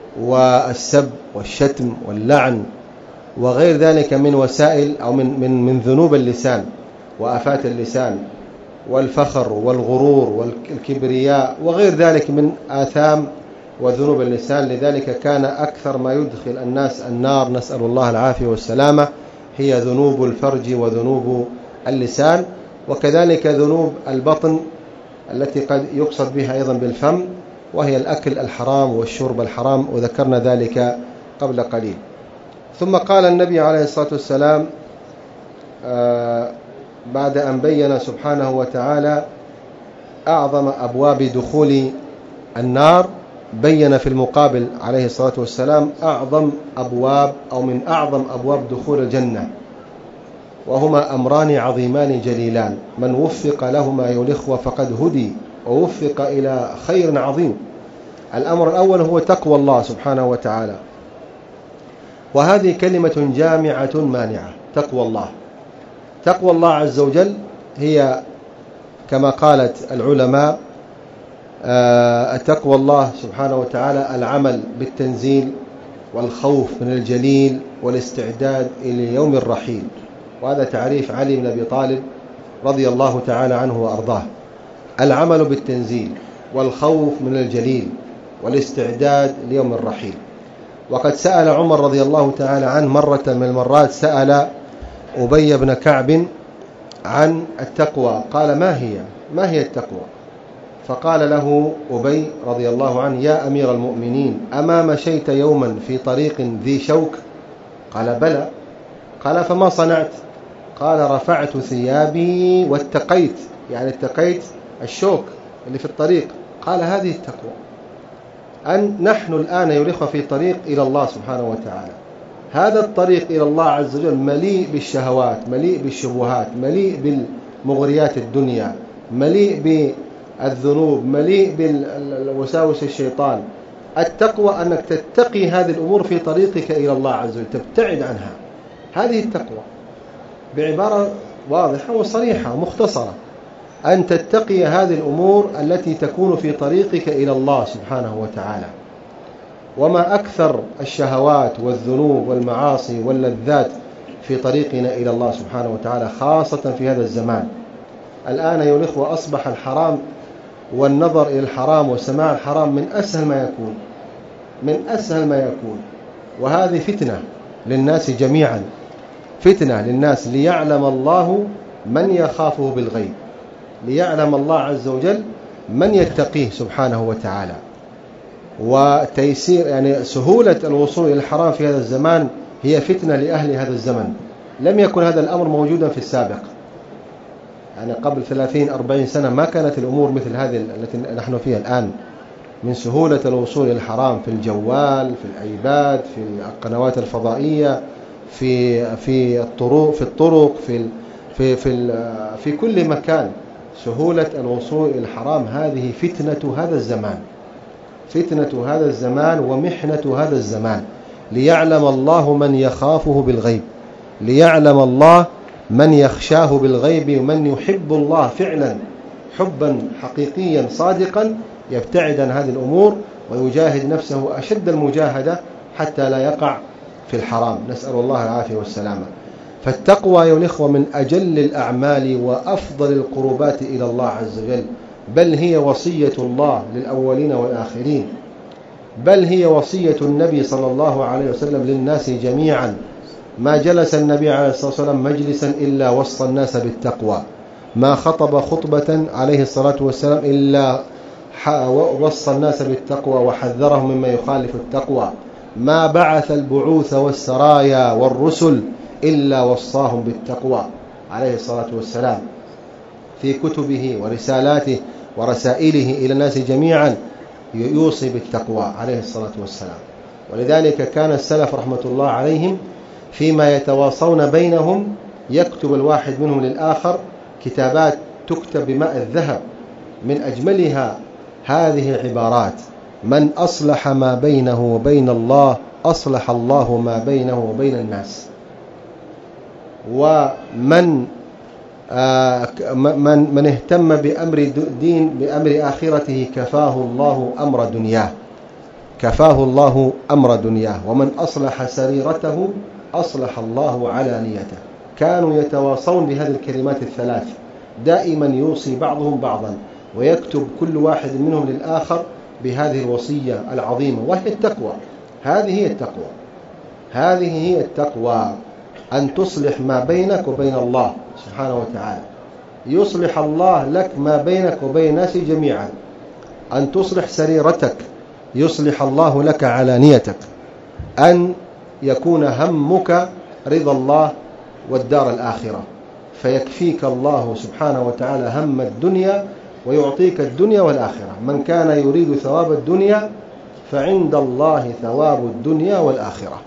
والسب والشتم واللعن وغير ذلك من وسائل أو من من من ذنوب اللسان وآفات اللسان، والفخر والغرور والكبرياء وغير ذلك من آثام وذنوب اللسان. لذلك كان أكثر ما يدخل الناس النار، نسأل الله العافية والسلامة، هي ذنوب الفرج وذنوب اللسان، وكذلك ذنوب البطن التي قد يقصد بها أيضا بالفم، وهي الأكل الحرام والشرب الحرام، وذكرنا ذلك قبل قليل. ثم قال النبي عليه الصلاة والسلام آه بعد أن بين سبحانه وتعالى أعظم أبواب دخول النار، بين في المقابل عليه الصلاة والسلام أعظم أبواب أو من أعظم أبواب دخول الجنة، وهما أمران عظيمان جليلان، من وفق لهما أيها الإخوة فقد هدي ووفق إلى خير عظيم. الأمر الأول هو تقوى الله سبحانه وتعالى، وهذه كلمة جامعة مانعة. تقوى الله، تقوى الله عز وجل هي كما قالت العلماء تقوى الله سبحانه وتعالى العمل بالتنزيل والخوف من الجليل والاستعداد إلى يوم الرحيل، وهذا تعريف علي بن أبي طالب رضي الله تعالى عنه وأرضاه. العمل بالتنزيل والخوف من الجليل والاستعداد ليوم الرحيل. وقد سأل عمر رضي الله تعالى عنه مرة من المرات، سأل أبي بن كعب عن التقوى، قال ما هي ما هي التقوى؟ فقال له أبي رضي الله عنه يا أمير المؤمنين أما مشيت يوما في طريق ذي شوك؟ قال بلى. قال فما صنعت؟ قال رفعت ثيابي واتقيت، يعني اتقيت الشوك اللي في الطريق. قال هذه التقوى. أن نحن الآن يلخ في طريق إلى الله سبحانه وتعالى، هذا الطريق إلى الله عز وجل مليء بالشهوات، مليء بالشبهات، مليء بالمغريات الدنيا، مليء بالذنوب، مليء بالوساوس الشيطان. التقوى أنك تتقي هذه الأمور في طريقك إلى الله عز وجل، تبتعد عنها. هذه التقوى بعبارة واضحة وصريحة ومختصرة، أن تتقي هذه الأمور التي تكون في طريقك إلى الله سبحانه وتعالى. وما أكثر الشهوات والذنوب والمعاصي واللذات في طريقنا إلى الله سبحانه وتعالى، خاصة في هذا الزمان. الآن أيها الإخوة أصبح الحرام والنظر إلى الحرام وسماع الحرام من أسهل ما يكون، من أسهل ما يكون. وهذه فتنة للناس جميعا، فتنة للناس، ليعلم الله من يخافه بالغيب، ليعلم الله عز وجل من يتقيه سبحانه وتعالى. وتيسير يعني سهولة الوصول إلى الحرام في هذا الزمان هي فتنة لأهل هذا الزمن. لم يكن هذا الأمر موجودا في السابق، يعني قبل ثلاثين أربعين سنة ما كانت الأمور مثل هذه التي نحن فيها الآن، من سهولة الوصول إلى الحرام في الجوال، في الأيباد، في القنوات الفضائية، في في الطرق في الطرق في في في, في كل مكان. سهولة الوصول إلى الحرام هذه فتنة هذا الزمان، فتنة هذا الزمان ومحنة هذا الزمان. ليعلم الله من يخافه بالغيب، ليعلم الله من يخشاه بالغيب، ومن يحب الله فعلا حبا حقيقيا صادقا يبتعد عن هذه الأمور ويجاهد نفسه أشد المجاهدة حتى لا يقع في الحرام، نسأل الله العافية والسلامة. فالتقوى يا الإخوة من أجل الأعمال وأفضل القربات إلى الله عز وجل، بل هي وصية الله للأولين والآخرين، بل هي وصية النبي صلى الله عليه وسلم للناس جميعا. ما جلس النبي عليه الصلاة والسلام مجلسا إلا وصى الناس بالتقوى، ما خطب خطبة عليه الصلاة والسلام إلا وصى الناس بالتقوى وحذرهم مما يخالف التقوى، ما بعث البعوث والسرايا والرسل إلا وصاهم بالتقوى عليه الصلاة والسلام في كتبه ورسالاته ورسائله إلى الناس جميعا، يوصي بالتقوى عليه الصلاة والسلام. ولذلك كان السلف رحمة الله عليهم فيما يتواصون بينهم يكتب الواحد منهم للآخر كتابات تكتب بماء الذهب، من أجملها هذه العبارات: من أصلح ما بينه وبين الله أصلح الله ما بينه وبين الناس، ومن آه من من اهتم بأمر دين بأمر آخرته كفاه الله أمر دنياه. كفاه الله أمر دنياه، ومن أصلح سريرته أصلح الله علانيته. كانوا يتواصون بهذه الكلمات الثلاث، دائما يوصي بعضهم بعضا، ويكتب كل واحد منهم للآخر بهذه الوصية العظيمة، وهي التقوى. هذه هي التقوى، هذه هي التقوى، أن تصلح ما بينك وبين الله سبحانه وتعالى، يصلح الله لك ما بينك وبين الناس جميعا. أن تصلح سريرتك، يصلح الله لك علانيتك. أن يكون همك رضا الله والدار الآخرة، فيكفيك الله سبحانه وتعالى هم الدنيا ويعطيك الدنيا والآخرة. من كان يريد ثواب الدنيا فعند الله ثواب الدنيا والآخرة.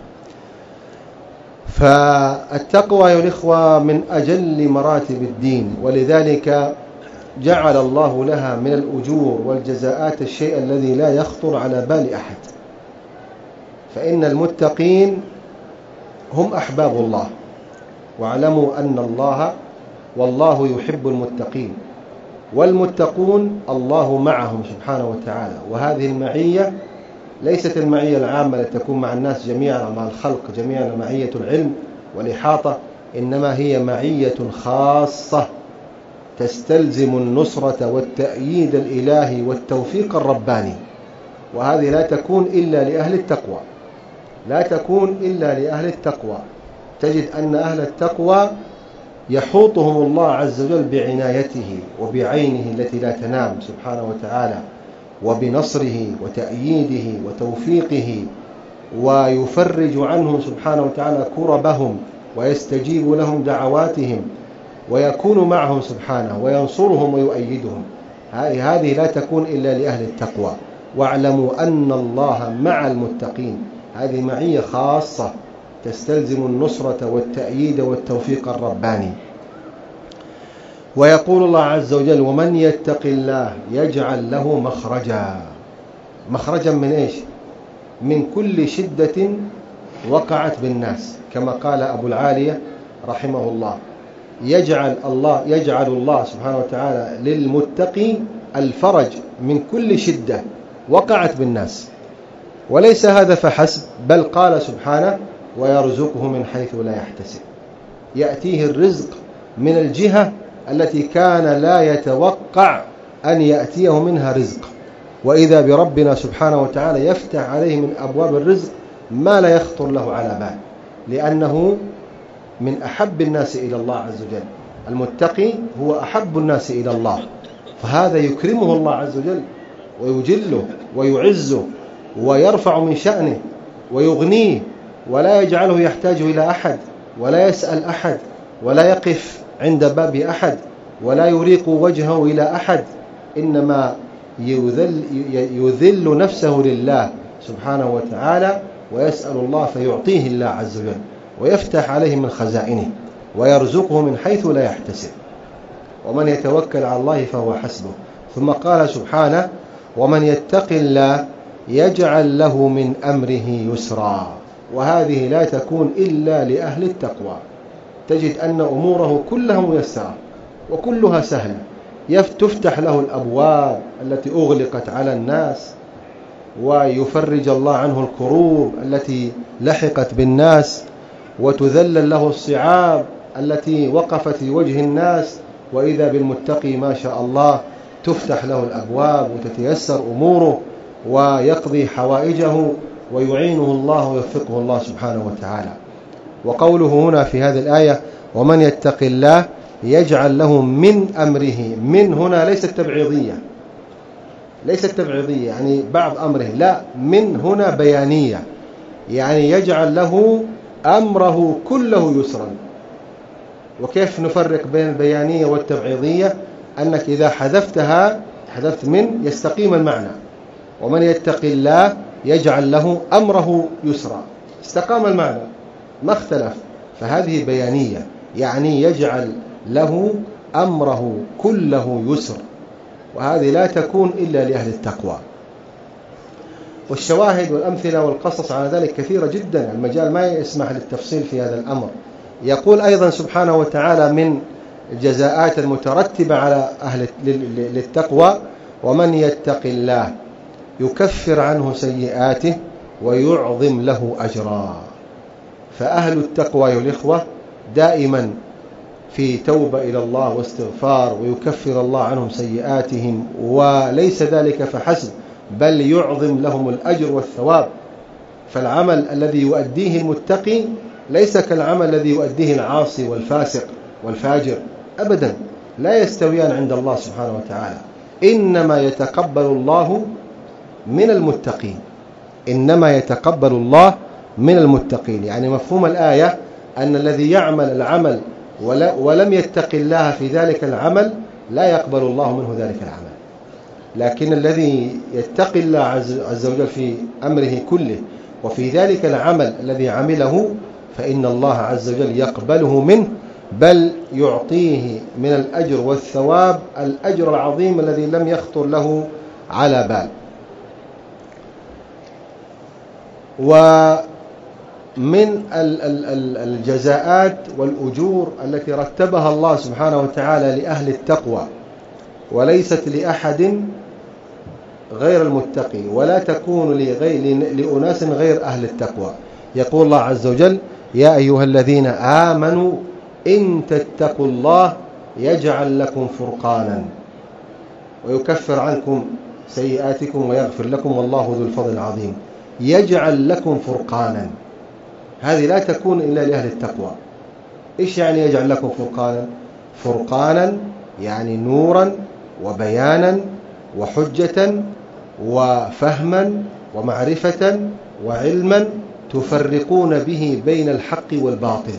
فالتقوى يا الإخوة من أجل مراتب الدين، ولذلك جعل الله لها من الأجور والجزاءات الشيء الذي لا يخطر على بال أحد. فإن المتقين هم أحباب الله، واعلموا أن الله والله يحب المتقين، والمتقون الله معهم سبحانه وتعالى. وهذه المعية ليست المعية العامة التي تكون مع الناس جميعا، مع الخلق جميعا، معية العلم والإحاطة، إنما هي معية خاصة تستلزم النصرة والتأييد الإلهي والتوفيق الرباني. وهذه لا تكون إلا لأهل التقوى، لا تكون إلا لأهل التقوى. تجد أن أهل التقوى يحوطهم الله عز وجل بعنايته وبعينه التي لا تنام سبحانه وتعالى، وبنصره وتأييده وتوفيقه، ويفرج عنهم سبحانه وتعالى كربهم، ويستجيب لهم دعواتهم، ويكون معهم سبحانه وينصرهم ويؤيدهم. هذه لا تكون إلا لأهل التقوى. واعلموا أن الله مع المتقين، هذه معية خاصة تستلزم النصرة والتأييد والتوفيق الرباني. ويقول الله عز وجل: ومن يتق الله يجعل له مخرجا. مخرجا من إيش؟ من كل شدة وقعت بالناس، كما قال أبو العالية رحمه الله: يجعل الله يجعل الله سبحانه وتعالى للمتقي الفرج من كل شدة وقعت بالناس. وليس هذا فحسب، بل قال سبحانه: ويرزقه من حيث لا يحتسب. يأتيه الرزق من الجهة التي كان لا يتوقع أن يأتيه منها رزق، وإذا بربنا سبحانه وتعالى يفتح عليه من أبواب الرزق ما لا يخطر له على بال، لأنه من أحب الناس إلى الله عز وجل. المتقي هو أحب الناس إلى الله، فهذا يكرمه الله عز وجل ويجله ويعزه ويرفع من شأنه ويغنيه، ولا يجعله يحتاج إلى أحد، ولا يسأل أحد، ولا يقف عند باب أحد، ولا يريق وجهه إلى أحد، إنما يذل, يذل نفسه لله سبحانه وتعالى، ويسأل الله فيعطيه الله عز وجل، ويفتح عليه من خزائنه، ويرزقه من حيث لا يحتسب. ومن يتوكل على الله فهو حسبه. ثم قال سبحانه: ومن يتق الله يجعل له من أمره يسرا. وهذه لا تكون إلا لأهل التقوى. تجد أن أموره كلها ميسرة وكلها سهلة، تفتح له الأبواب التي أغلقت على الناس، ويفرج الله عنه الكروب التي لحقت بالناس، وتذلل له الصعاب التي وقفت في وجه الناس. وإذا بالمتقي ما شاء الله تفتح له الأبواب وتتيسر أموره ويقضي حوائجه، ويعينه الله ويوفقه الله سبحانه وتعالى. وقوله هنا في هذه الآية: ومن يتق الله يجعل له من أمره، من هنا ليست تبعيضية، ليست تبعيضية يعني بعض أمره، لا، من هنا بيانية، يعني يجعل له أمره كله يسرا. وكيف نفرق بين البيانية والتبعيضية؟ أنك إذا حذفتها حذفت من يستقيم المعنى. ومن يتق الله يجعل له أمره يسرا، استقام المعنى ما اختلف. فهذه بيانية، يعني يجعل له أمره كله يسر، وهذه لا تكون إلا لأهل التقوى. والشواهد والأمثلة والقصص على ذلك كثيرة جدا، المجال ما يسمح للتفصيل في هذا الأمر. يقول أيضا سبحانه وتعالى من الجزاءات المترتبة على أهل للتقوى: ومن يتق الله يكفر عنه سيئاته ويعظم له أجرا. فأهل التقوى يا الإخوة دائما في توبة إلى الله واستغفار، ويكفر الله عنهم سيئاتهم، وليس ذلك فحسب بل يعظم لهم الأجر والثواب. فالعمل الذي يؤديه المتقي ليس كالعمل الذي يؤديه العاصي والفاسق والفاجر أبدا، لا يستويان عند الله سبحانه وتعالى. إنما يتقبل الله من المتقين، إنما يتقبل الله من المتقين. يعني مفهوم الآية أن الذي يعمل العمل ولم يتق الله في ذلك العمل لا يقبل الله منه ذلك العمل، لكن الذي يتقي الله عز وجل في أمره كله وفي ذلك العمل الذي عمله فإن الله عز وجل يقبله منه، بل يعطيه من الأجر والثواب الأجر العظيم الذي لم يخطر له على بال. ومن الجزاءات والأجور التي رتبها الله سبحانه وتعالى لأهل التقوى وليست لأحد غير المتقي، ولا تكون لأناس غير أهل التقوى. يقول الله عز وجل: يا أيها الذين آمنوا إن تتقوا الله يجعل لكم فرقانا ويكفر عنكم سيئاتكم ويغفر لكم والله ذو الفضل العظيم. يجعل لكم فرقانا، هذه لا تكون إلا لأهل التقوى. إيش يعني يجعل لكم فرقانا؟ فرقانا يعني نورا وبيانا وحجة وفهما ومعرفة وعلما تفرقون به بين الحق والباطل،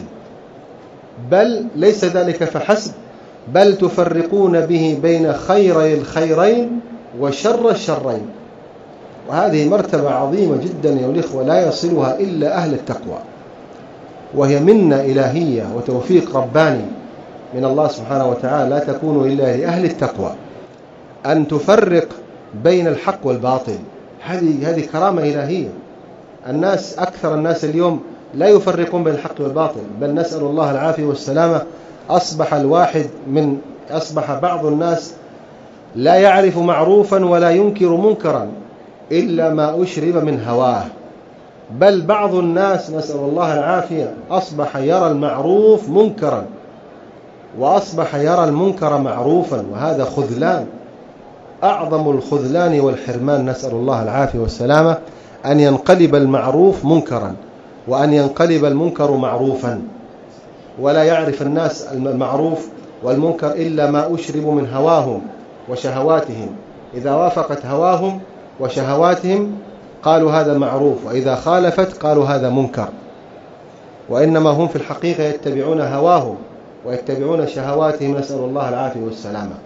بل ليس ذلك فحسب بل تفرقون به بين خيري الخيرين وشر الشرين. وهذه مرتبة عظيمة جدا يا الإخوة لا يصلها إلا أهل التقوى، وهي منة إلهية وتوفيق رباني من الله سبحانه وتعالى لا تكون إلا لأهل التقوى، أن تفرق بين الحق والباطل. هذه هذه كرامة إلهية. الناس أكثر الناس اليوم لا يفرقون بين الحق والباطل، بل نسأل الله العافية والسلامة. أصبح الواحد من أصبح بعض الناس لا يعرف معروفا ولا ينكر منكرا إلا ما أشرب من هواه، بل بعض الناس نسأل الله العافية أصبح يرى المعروف منكرا وأصبح يرى المنكر معروفا، وهذا خذلان، أعظم الخذلان والحرمان. نسأل الله العافية والسلامة أن ينقلب المعروف منكرا وأن ينقلب المنكر معروفا، ولا يعرف الناس المعروف والمنكر إلا ما أشربوا من هواهم وشهواتهم. إذا وافقت هواهم وشهواتهم قالوا هذا معروف، وإذا خالفت قالوا هذا منكر، وإنما هم في الحقيقة يتبعون هواهم ويتبعون شهواتهم. نسأل الله العافية والسلامة.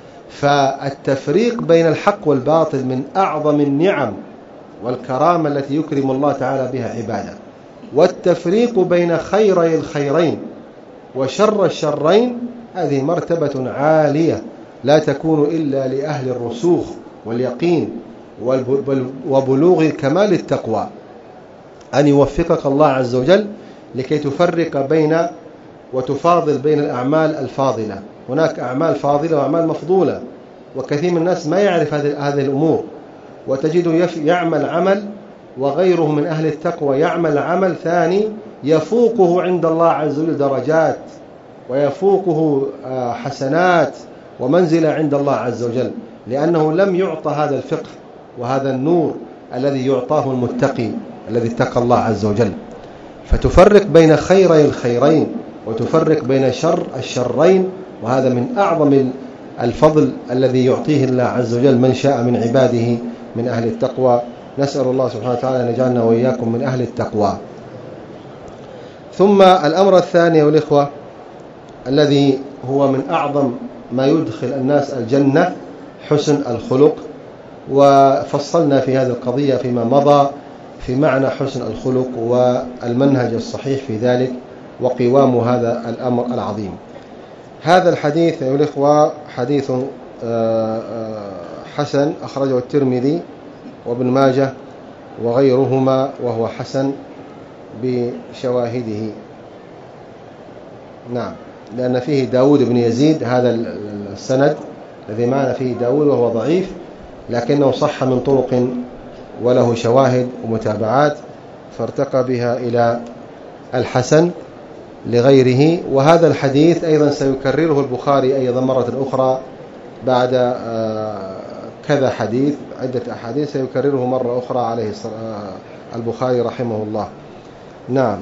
فالتفريق بين الحق والباطل من أعظم النعم والكرامة التي يكرم الله تعالى بها عباده، والتفريق بين خيري الخيرين وشر الشرين هذه مرتبة عالية لا تكون إلا لأهل الرسوخ واليقين وبلوغ كمال التقوى. أن يوفقك الله عز وجل لكي تفرق بين وتفاضل بين الأعمال الفاضلة. هناك أعمال فاضلة وأعمال مفضولة، وكثير من الناس ما يعرف هذه الأمور، وتجده يعمل عمل وغيره من أهل التقوى يعمل عمل ثاني يفوقه عند الله عز وجل درجات ويفوقه حسنات ومنزلة عند الله عز وجل، لأنه لم يعطى هذا الفقه وهذا النور الذي يعطاه المتقي الذي اتقى الله عز وجل. فتفرق بين خيري الخيرين وتفرق بين شر الشرين، وهذا من أعظم الفضل الذي يعطيه الله عز وجل من شاء من عباده من أهل التقوى. نسأل الله سبحانه وتعالى أن يجعلنا وإياكم من أهل التقوى. ثم الأمر الثاني والإخوة الذي هو من أعظم ما يدخل الناس الجنة حسن الخلق، وفصلنا في هذه القضية فيما مضى في معنى حسن الخلق والمنهج الصحيح في ذلك وقوام هذا الأمر العظيم. هذا الحديث يا الإخوة حديث حسن أخرجه الترمذي وابن ماجه وغيرهما، وهو حسن بشواهده. نعم، لأن فيه داود بن يزيد، هذا السند الذي معنا فيه داود وهو ضعيف، لكنه صح من طرق وله شواهد ومتابعات، فارتقى بها إلى الحسن لغيره. وهذا الحديث أيضا سيكرره البخاري أيضا مرة أخرى بعد كذا حديث، عدة أحاديث سيكرره مرة أخرى عليه البخاري رحمه الله. نعم.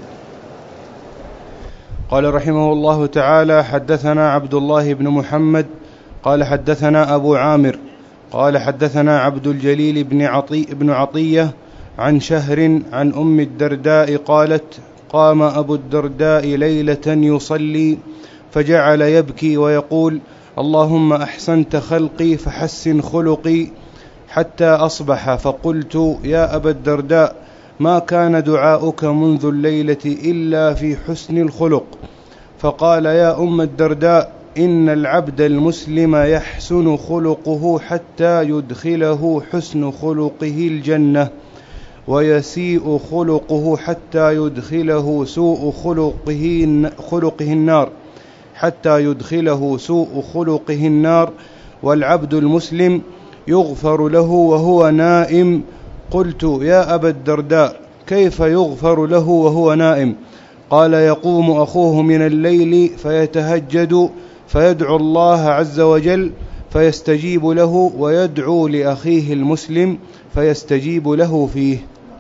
قال رحمه الله تعالى: حدثنا عبد الله بن محمد قال حدثنا أبو عامر قال حدثنا عبد الجليل بن عطي بن عطية عن شهر عن أم الدرداء قالت: قام أبو الدرداء ليلة يصلي فجعل يبكي ويقول: اللهم أحسنت خلقي فحسن خلقي، حتى أصبح. فقلت: يا أبا الدرداء، ما كان دعاؤك منذ الليلة إلا في حسن الخلق. فقال: يا أم الدرداء، إن العبد المسلم يحسن خلقه حتى يدخله حسن خلقه الجنة، ويسيء خلقه حتى يدخله سوء خلقه, خلقه النار حتى يدخله سوء خلقه النار، والعبد المسلم يغفر له وهو نائم. قلت: يا أبا الدرداء، كيف يغفر له وهو نائم؟ قال: يقوم أخوه من الليل فيتهجد فيدعو الله عز وجل فيستجيب له، ويدعو لأخيه المسلم فيستجيب له فيه.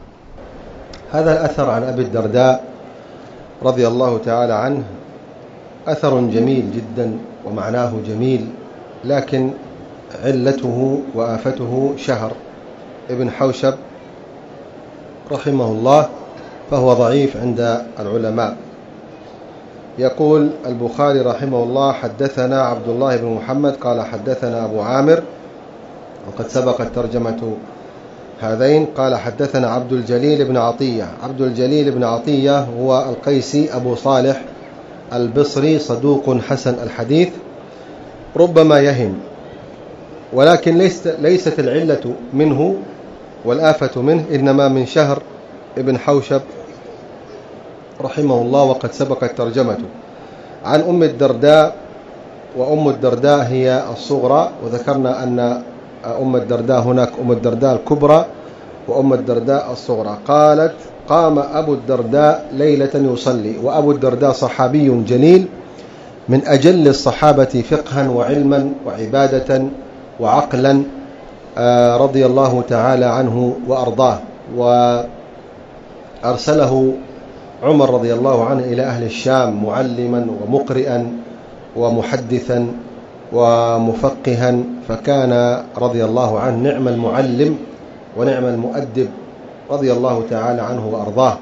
هذا الأثر عن أبي الدرداء رضي الله تعالى عنه أثر جميل جدا ومعناه جميل، لكن علته وآفته شهر ابن حوشب رحمه الله، فهو ضعيف عند العلماء. يقول البخاري رحمه الله: حدثنا عبد الله بن محمد قال حدثنا أبو عامر، وقد سبقت ترجمة هذين. قال حدثنا عبد الجليل بن عطية. عبد الجليل بن عطية هو القيسي أبو صالح البصري، صدوق حسن الحديث، ربما يهم، ولكن ليست العلة منه والآفة منه، إنما من شهر ابن حوشب رحمه الله، وقد سبقت ترجمته. عن أم الدرداء، وأم الدرداء هي الصغرى، وذكرنا أن أم الدرداء هناك أم الدرداء الكبرى وأم الدرداء الصغرى. قالت: قام أبو الدرداء ليلة يصلي. وأبو الدرداء صحابي جليل من أجل الصحابة فقها وعلما وعبادة وعقلا، رضي الله تعالى عنه وأرضاه. وأرسله عمر رضي الله عنه إلى أهل الشام معلما ومقرئا ومحدثا ومفقها، فكان رضي الله عنه نعم المعلم ونعم المؤدب رضي الله تعالى عنه وأرضاه.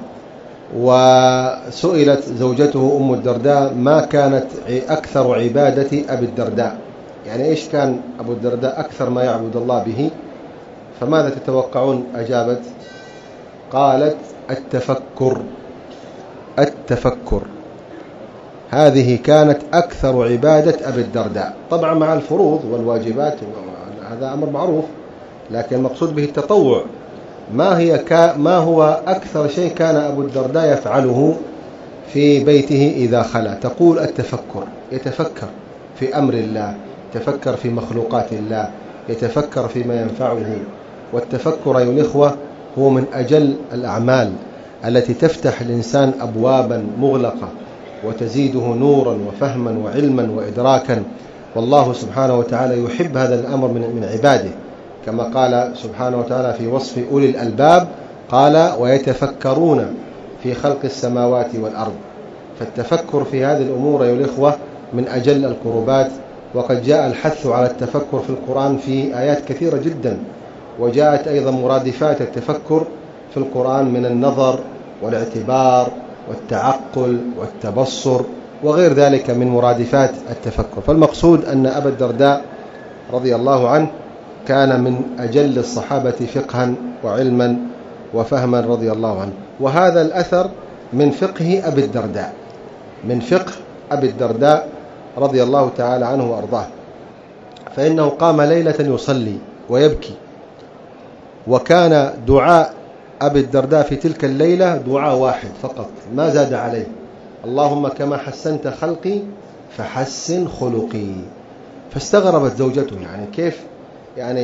وسئلت زوجته أم الدرداء: ما كانت أكثر عبادة أبي الدرداء؟ يعني إيش كان أبو الدرداء أكثر ما يعبد الله به؟ فماذا تتوقعون أجابت؟ قالت: التفكر. التفكر هذه كانت أكثر عبادة أبي الدرداء، طبعا مع الفروض والواجبات، هذا أمر معروف، لكن المقصود به التطوع. ما هي كا ما هو أكثر شيء كان أبو الدرداء يفعله في بيته إذا خلا؟ تقول: التفكر. يتفكر في أمر الله، يتفكر في مخلوقات الله، يتفكر فيما ينفعه. والتفكر أيها الإخوة هو من أجل الأعمال التي تفتح الإنسان أبوابا مغلقة وتزيده نورا وفهما وعلما وإدراكا. والله سبحانه وتعالى يحب هذا الأمر من عباده، كما قال سبحانه وتعالى في وصف أولي الألباب: قال: ويتفكرون في خلق السماوات والأرض. فالتفكر في هذه الأمور أيها الإخوة من أجل القربات، وقد جاء الحث على التفكر في القرآن في آيات كثيرة جدا، وجاءت أيضا مرادفات التفكر في القرآن من النظر والاعتبار والتعقل والتبصر وغير ذلك من مرادفات التفكر. فالمقصود أن أبا الدرداء رضي الله عنه كان من أجل الصحابة فقها وعلما وفهما رضي الله عنه. وهذا الأثر من فقه أبي الدرداء، من فقه أبي الدرداء رضي الله تعالى عنه وأرضاه، فإنه قام ليلة يصلي ويبكي، وكان دعاء أبي الدرداء في تلك الليلة دعاء واحد فقط، ما زاد عليه: اللهم كما حسنت خلقي فحسن خلقي. فاستغربت زوجته، يعني كيف يعني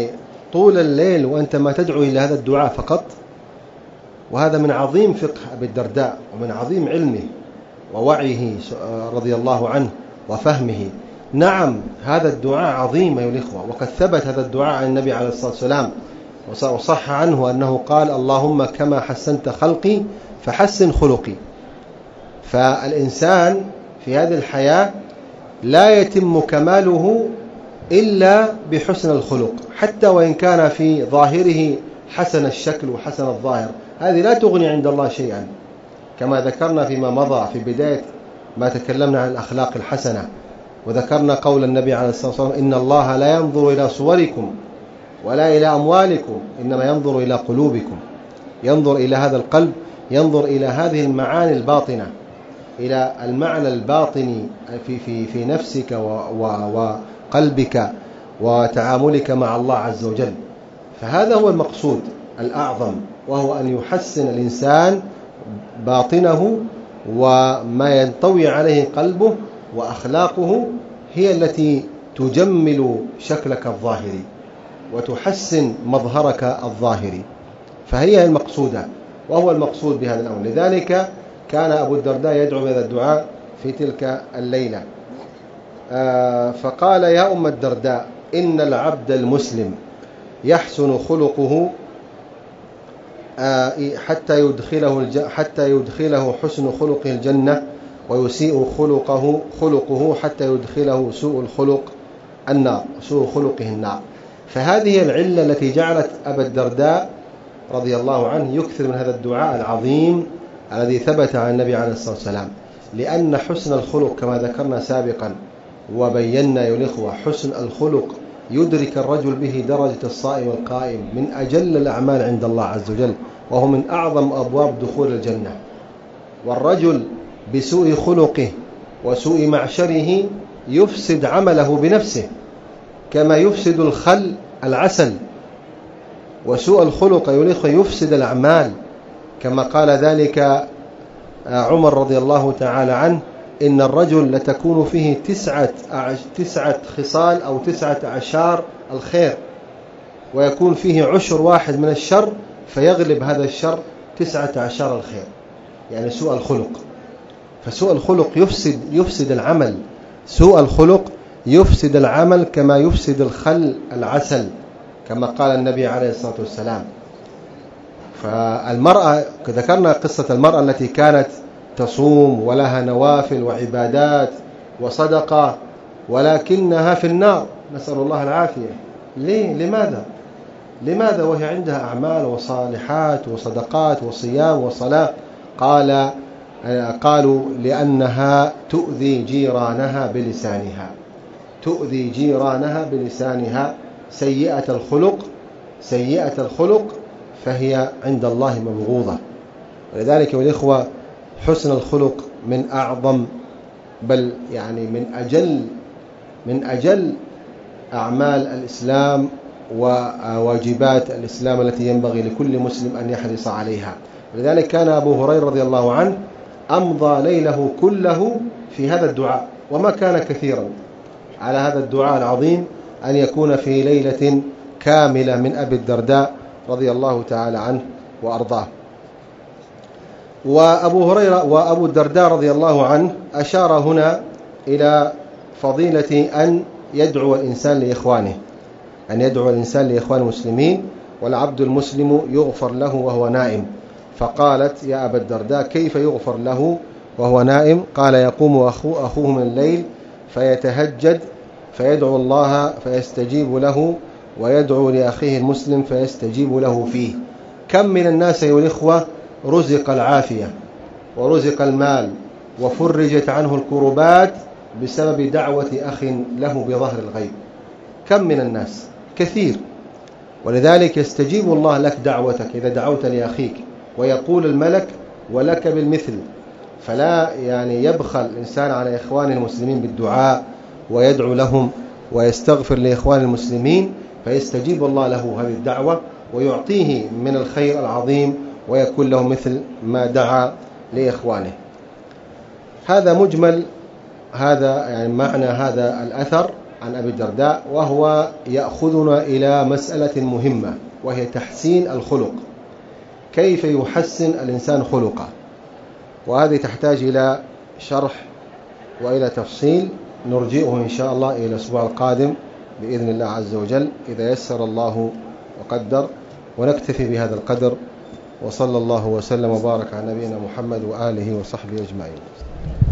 طول الليل وأنت ما تدعو إلى هذا الدعاء فقط؟ وهذا من عظيم فقه أبي الدرداء ومن عظيم علمه ووعيه رضي الله عنه وفهمه. نعم هذا الدعاء عظيم أيها الإخوة، وقد ثبت هذا الدعاء عن النبي عليه الصلاة والسلام، وصح عنه أنه قال: اللهم كما حسنت خلقي فحسن خلقي. فالإنسان في هذه الحياة لا يتم كماله إلا بحسن الخلق، حتى وإن كان في ظاهره حسن الشكل وحسن الظاهر، هذه لا تغني عند الله شيئا، كما ذكرنا فيما مضى في بداية ما تكلمنا عن الأخلاق الحسنة، وذكرنا قول النبي عليه الصلاة والسلام: إن الله لا ينظر إلى صوركم ولا إلى أموالكم إنما ينظر إلى قلوبكم. ينظر إلى هذا القلب، ينظر إلى هذه المعاني الباطنة، إلى المعنى الباطني في, في, في نفسك وقلبك وتعاملك مع الله عز وجل. فهذا هو المقصود الأعظم، وهو أن يحسن الإنسان باطنه، وما ينطوي عليه قلبه وأخلاقه هي التي تجمل شكلك الظاهري وتحسن مظهرك الظاهري، فهي المقصودة وهو المقصود بهذا الأمر. لذلك كان أبو الدرداء يدعو بهذا الدعاء في تلك الليلة. آه فقال: يا أم الدرداء، إن العبد المسلم يحسن خلقه آه حتى يدخله حتى يدخله حسن خلقه الجنة، ويسيء خلقه خلقه حتى يدخله سوء الخلق النار سوء خلقه النار. فهذه العلة التي جعلت أبا الدرداء رضي الله عنه يكثر من هذا الدعاء العظيم الذي ثبت عن النبي عليه الصلاة والسلام، لأن حسن الخلق كما ذكرنا سابقا وبينا يا الإخوة، حسن الخلق يدرك الرجل به درجة الصائم والقائم من أجل الأعمال عند الله عز وجل، وهو من أعظم أبواب دخول الجنة. والرجل بسوء خلقه وسوء معشره يفسد عمله بنفسه، كما يفسد الخل العسل. وسوء الخلق يا الإخوة يفسد الأعمال، كما قال ذلك عمر رضي الله تعالى عنه: إن الرجل لتكون فيه تسعة, تسعة خصال أو تسعة أعشار الخير، ويكون فيه عشر واحد من الشر، فيغلب هذا الشر تسعة أعشار الخير، يعني سوء الخلق. فسوء الخلق يفسد, يفسد العمل، سوء الخلق يفسد العمل كما يفسد الخل العسل، كما قال النبي عليه الصلاة والسلام. فالمرأة، ذكرنا قصة المرأة التي كانت تصوم ولها نوافل وعبادات وصدقة، ولكنها في النار، نسأل الله العافية. ليه؟ لماذا؟ لماذا وهي عندها أعمال وصالحات وصدقات وصيام وصلاة؟ قال قالوا: لأنها تؤذي جيرانها بلسانها، تؤذي جيرانها بلسانها، سيئة الخلق سيئة الخلق فهي عند الله مبغوضة. ولذلك والإخوة حسن الخلق من أعظم، بل يعني من أجل من أجل أعمال الإسلام وواجبات الإسلام التي ينبغي لكل مسلم أن يحرص عليها. ولذلك كان أبو هريرة رضي الله عنه أمضى ليله كله في هذا الدعاء، وما كان كثيرا على هذا الدعاء العظيم أن يكون في ليلة كاملة من أبي الدرداء رضي الله تعالى عنه وأرضاه. وأبو هريرة وأبو الدرداء رضي الله عنه أشار هنا إلى فضيلة أن يدعو الإنسان لإخوانه، أن يدعو الإنسان لإخوان المسلمين، والعبد المسلم يغفر له وهو نائم. فقالت: يا أبا الدرداء، كيف يغفر له وهو نائم؟ قال: يقوم أخوه, أخوه من الليل فيتهجد فيدعو الله فيستجيب له، ويدعو لأخيه المسلم فيستجيب له فيه. كم من الناس أيها الإخوة رزق العافية ورزق المال وفرجت عنه الكربات بسبب دعوة أخ له بظهر الغيب. كم من الناس، كثير. ولذلك يستجيب الله لك دعوتك إذا دعوت لأخيك، ويقول الملك: ولك بالمثل. فلا يعني يبخل الإنسان على إخوان المسلمين بالدعاء ويدعو لهم ويستغفر لإخوان المسلمين، فيستجيب الله له هذه الدعوة ويعطيه من الخير العظيم، ويكون له مثل ما دعا لإخوانه. هذا مجمل، هذا يعني معنى هذا الأثر. عن أبي الدرداء، وهو يأخذنا إلى مسألة مهمة وهي تحسين الخلق، كيف يحسن الإنسان خلقه، وهذه تحتاج إلى شرح وإلى تفصيل نرجئه إن شاء الله إلى الأسبوع القادم بإذن الله عز وجل إذا يسر الله وقدر، ونكتفي بهذا القدر، وصلى الله وسلم وبارك على نبينا محمد وآله وصحبه أجمعين.